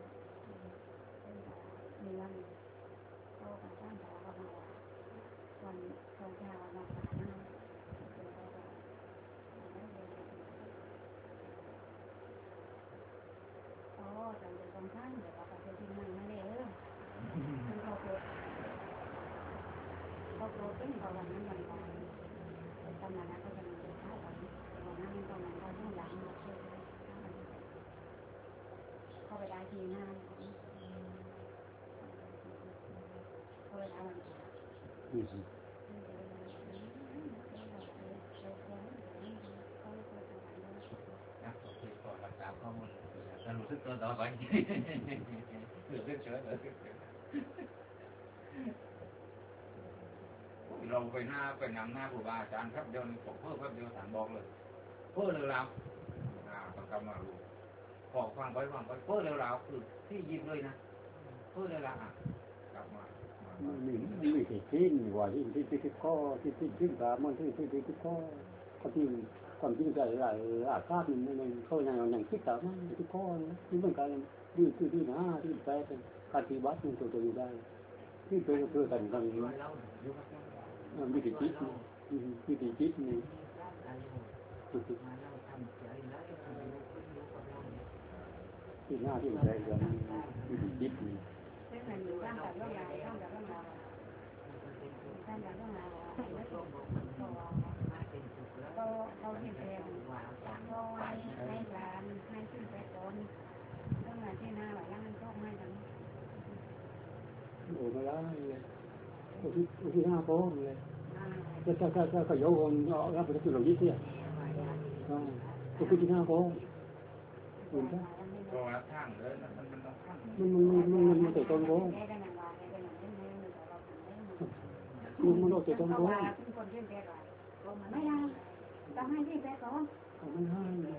มีวันเขาไปสร้างแต่ว่ามาวันเขาจะมาสานนะโอ้แต่เดี๋ยวตรงข้างเดี๋ยวเราไปเจอที่นั่นนั่นเองคือเขาโกรธเขาโกรธเป็นตอนนั้นวันก่อนตอนนั้นเขาจะมีข้าววันวันนั้นตอนนั้นเขาต้องล้างมาช่วยเขาไปได้ทีหน้าเขาไปได้วันก่อนนะโอเคก็รักษาข้อมูลจะรู้สึกตัวต่อไปเหลือเรื่องเชื้อเหลือเรื่องเชื้อเราไปหน้าไปนำหน้าครูบาอาจารย์ครับเดี๋ยวผมเพิ่มครับเดี๋ยวสารบอกเลยเพิ่มเร็วๆอ่าต้องกำมาดูขอฟังไว้ฟังไว้เพิ่มเร็วๆคือที่ยิบเลยนะเพิ่มเร็วๆอ่ะกลับมามีมีที่ทิ้งว่าที่ที่ที่ข้อที่ที่ทิ้งตามันที่ที่ที่ข้อก็ที่ความจริงใจหลายอาการมันมันเขาอย่างอย่างคิดตามันที่ข้อที่มันการดีคือที่หน้าที่แปลเป็นการปฏิบัติมันตัวตัวอยู่ได้ที่เป็นเพื่อกันกันวิธีคิดวิธีคิดนี่ที่หน้าที่แปลกันวิธีคิดนี่ก็เขาที่แปลก็ให้ให้ร้านให้ขึ้นไปก่อนต้องมาที่หน้าหลายร้านก็ไม่กันโอ้ไม่ได้เลยโอ้ที่โอ้ที่หน้าโป้เลยก็ก็ก็ก็ก็โยนเอาแล้วไปที่เรายึดเนี่ยอ๋อก็คือที่หน้าโป้เห็นไหมก็ทางเลยมันมันต้องทางมันมันมันมันมันแต่ต้นโป้มันมันโดนแต่ต้นโป้ไม่ได้ต้องให้ที่แปลก่อนไม่ให้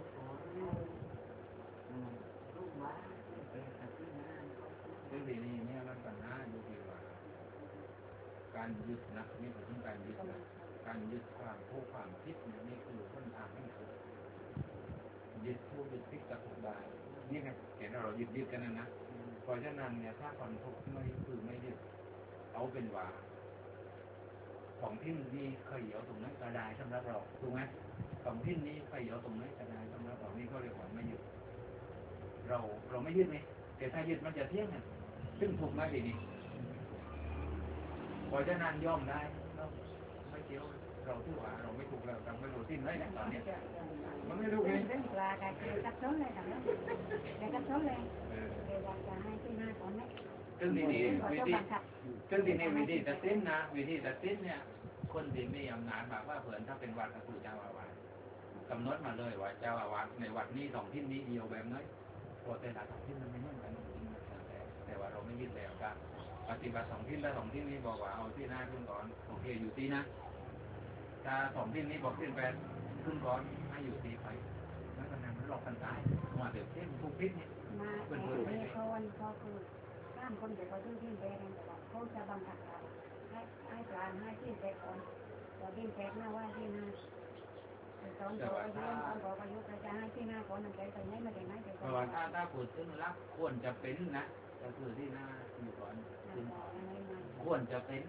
ซึ่งทีนี้เนี่ยมันปัญหาอยู่ที่ว่าการยึดนะนี่คือการยึดนะการยึดความผู้ความคิดเนี่ยนี่คือต้นทางให้ถูกยึดผู้ยึดคิดกับถูกได้นี่ไงเห็นเรายึดยึดกันนะนะเพราะฉะนั้นเนี่ยถ้าคนทุกข์ไม่คือไม่ยึดเอาเป็นว่าของที่นี่เคยเอาตรงนั้นกระไดสำหรับเราถูกไหมของที่นี้เคยเอาตรงนั้นกระไดสำหรับเรานี่เขาเรียกว่าไม่ยึดเราเราไม่ยึดนี่แต่ถ้ายึดมันจะเที่ยงอ่ะซึ่งถูกไหมทีนี้พอจะนานย่อมได้เราไม่เกี่ยวเราถือว่าเราไม่ถูกแล้วเราไม่รู้สิ้นเลยนะตอนนี้มันไม่รู้เลยเรื่องปลาการกัดซ้อนเลยแต่แล้วการกัดซ้อนเลยเดี๋ยวจะให้ที่หน้าก่อนไหมซึ่งทีนี้วิธีซึ่งทีนี้วิธีตัดสินนะวิธีตัดสินเนี่ยคนที่มีอำนาจแบบว่าเผื่อถ้าเป็นวัดก็คือเจ้าอาวาสกำหนดมาเลยว่าเจ้าอาวาสในวัดนี้สองที่นี้เดียวแบบนั้นพอแต่ละสองที่มันไม่เหมือนกันแต่แต่ว่าเราไม่ยึดแล้วก็ปฏิบัติสองที่แล้วสองที่นี้บอกว่าเอาที่หน้าขึ้นก่อนโอเคอยู่ที่นะถ้าสองที่นี้บอกขึ้นไปขึ้นก่อนให้อยู่ที่ไปแล้วก็นั่งหลอกกันตายมาเดี๋ยวเที่ยงทุกทิศนี่มาเป็นเพื่อนไม่เขาวันเขาคือข้ามคนเดี๋ยวเขาที่ที่แปลกันแต่ว่าเขาจะบังคับเราให้ให้กลางให้ที่แปลก่อนเราที่แปลหน้าว่าที่หน้าตอนต่อไปยื่นตอนต่อไปยุคจะให้ที่หน้าก่อนนั่นใจตรงนี้มาถึงไหนแต่ก่อนถ้าถ้าพูดถึงรักควรจะเป็นนะก็คือที่หน้าอยู่ก่อนควรจะเป็น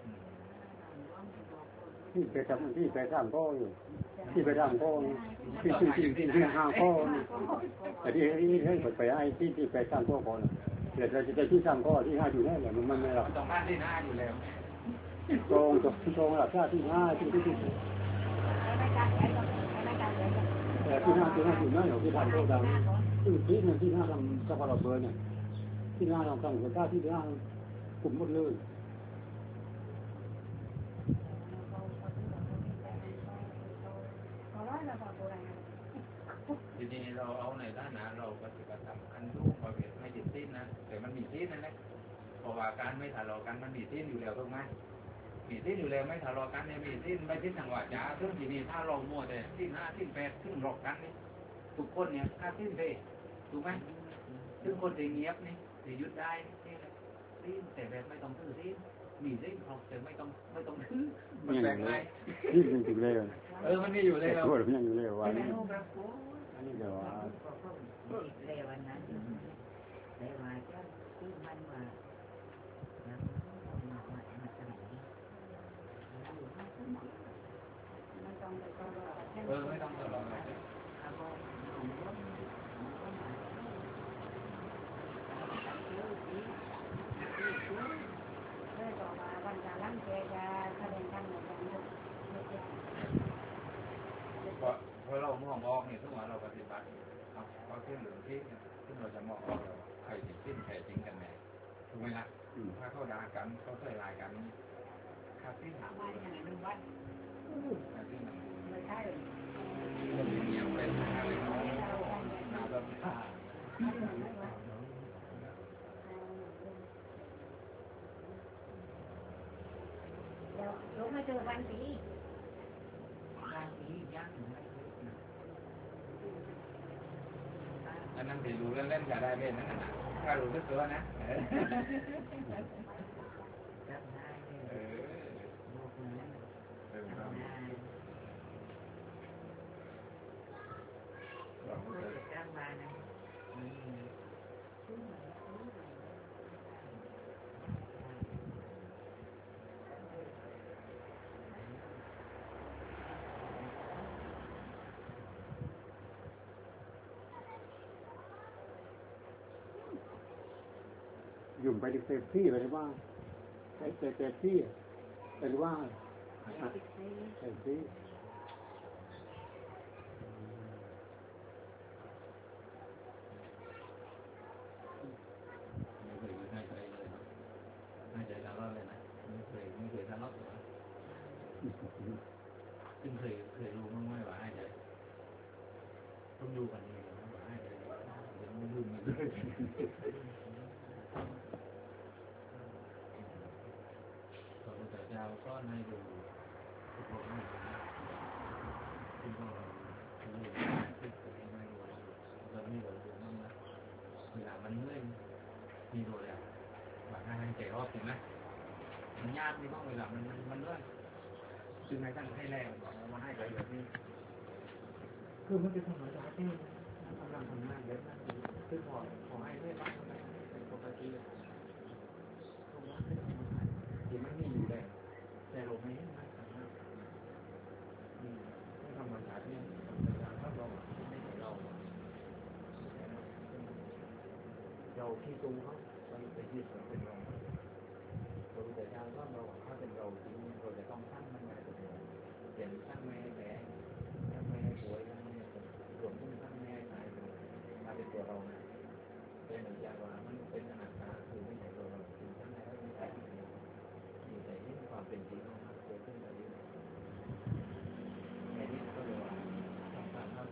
ที่ไปทำที่ไปสร้างพ่ออยู่ที่ไปสร้างพ่อที่ที่ที่ที่ที่ห้างพ่อแต่ที่ที่ให้ไปไอ้ที่ที่ไปสร้างพ่อก่อนเดี๋ยวเราจะได้ที่สร้างพ่อที่ห้าอยู่แน่เลยมันมันไม่หรอกตรงบ้านที่ห้าอยู่แล้วตรงตรงตรงหลักที่ห้าที่ที่ที่แต่ที่ห้าที่ห้าอยู่นั่นอยู่ที่ทำโตดังที่ที่นั่นที่ห้าทำเจ้าพระเบอร์เนี่ยที่ห้าทำกลางหัวข้าที่ห้ากลุ่มหมดเลยเราบอกอะไรทีนี้เราเอาในด้านนะเราปฏิบัติธรรมอันรูปประเวทไม่ติดสิ้นนะแต่มันมีสิ้นนั่นแหละเพราะว่าการไม่ทะเลาะกันมันมีสิ้นอยู่แล้วถูกไหมมีสิ้นอยู่แล้วไม่ทะเลาะกันเนี่ยมีสิ้นไม่สิ้นทางวาจาซึ่งทีนี้ถ้าเรามัวแต่สิ้นห้าสิ้นแปดซึ่งหลอกกันนี่ทุกคนเนี่ยถ้าสิ้นเลยถูกไหมซึ่งคนที่เงียบนี่ที่ยุดได้นี่สิ้นแต่แบบไม่ต้องถือสิ้นมีสิ้นเขาแต่ไม่ต้องไม่ต้องถือมันแปลกไหมนี่ยังอยู่เลยเออมันมีอยู่เลยแต่เราตัวมันยังอยู่เลยว่านี่รูปรับโอ้อันนี้เดี๋ยวว่าก็เลวันนั้นเลวาจะที่มันว่าแล้วมามามาสมัยไม่ต้องไปต้องรอเออไม่ต้องทะเลาะกันอาโมหนุ่มก็ก็มาซื้อที่ซื้อซื้อเลยบอกว่าวันจะล้างแกจะแสดงกันเหมือนกันเยอะเพราะเพราะเรามองออกเนี่ยทุกวันเราปฏิบัติเอาเอาเส้นเหลืองที่เนี่ยซึ่งเราจะมองออกเราใครติดสิ้นใครจริงกันแน่ถูกไหมล่ะถ้าเขาด่ากันเขาใส่ลายกันคาสิ้นหามาอย่างนั้นวัดคาสิ้นหาไม่ใช่คนเงียบเป็นอะไรเนาะนาแบบผ้าเดี๋ยวลงมาเจอวันปีบางทียังไม่รู้อันนั้นไปรู้เล่นๆจะได้เล่นนั่นน่ะถ้ารู้สึกตัวนะเออรับได้เลเอย อลูกนั้นเป็นรับความได้หวังก็ว่าจะจะจ้างมานะมันมียุ่งไปเต็มที่ไปเลยว่าไปเต็มเต็มที่ไปเลยว่าเต็มที่ไม่เคยไม่เคยเลยไม่เคยทะเลาะเลยนะไม่เคยไม่เคยทะเลาะเลยซึ่งเคยเคยรู้มั้งไหมว่าให้ใจต้องดูกันนี่นะว่าให้ใจเดี๋ยวไม่รู้ไม่รู้พระพุทธเจ้าก็ให้ดูทุกคนให้ซึ่งก็รู้คิดตัวเองไม่รู้เราไม่รู้มั้งนะเวลามันเมื่อยมีรู้แล้วว่าให้ใจรอบถูกไหมมันยากที่ต้องเวลามันมันเมื่อยซึ่งให้ท่านให้แรงบอกว่าให้ใจแบบนี้คือมันเป็นธรรมชาติที่กำลังทำงานเยอะนะคือขอขอให้ได้บ้างเป็นปกติตรงนั้นเป็นธรรมชาติที่มันมีอยู่แล้วแต่เราไม่เห็นมันนี่ไม่ธรรมชาตินี่แต่ถ้าเราไม่เห็นเราเราที่ตูเขาเราไปยึดเราเป็นเราเราแต่เจ้าก็เราถ้าเป็นเราจริงเราจะต้องตั้งมันไว้เป็นเราเปลี่ยนตั้งไม่ให้แก่ตั้งไม่ให้ป่วยตั้งไม่ให้รวมทั้งตั้งไม่ให้ตายมาเป็นตัวเรานะเป็นหนึ่งอย่างว่ามันเป็นอะไร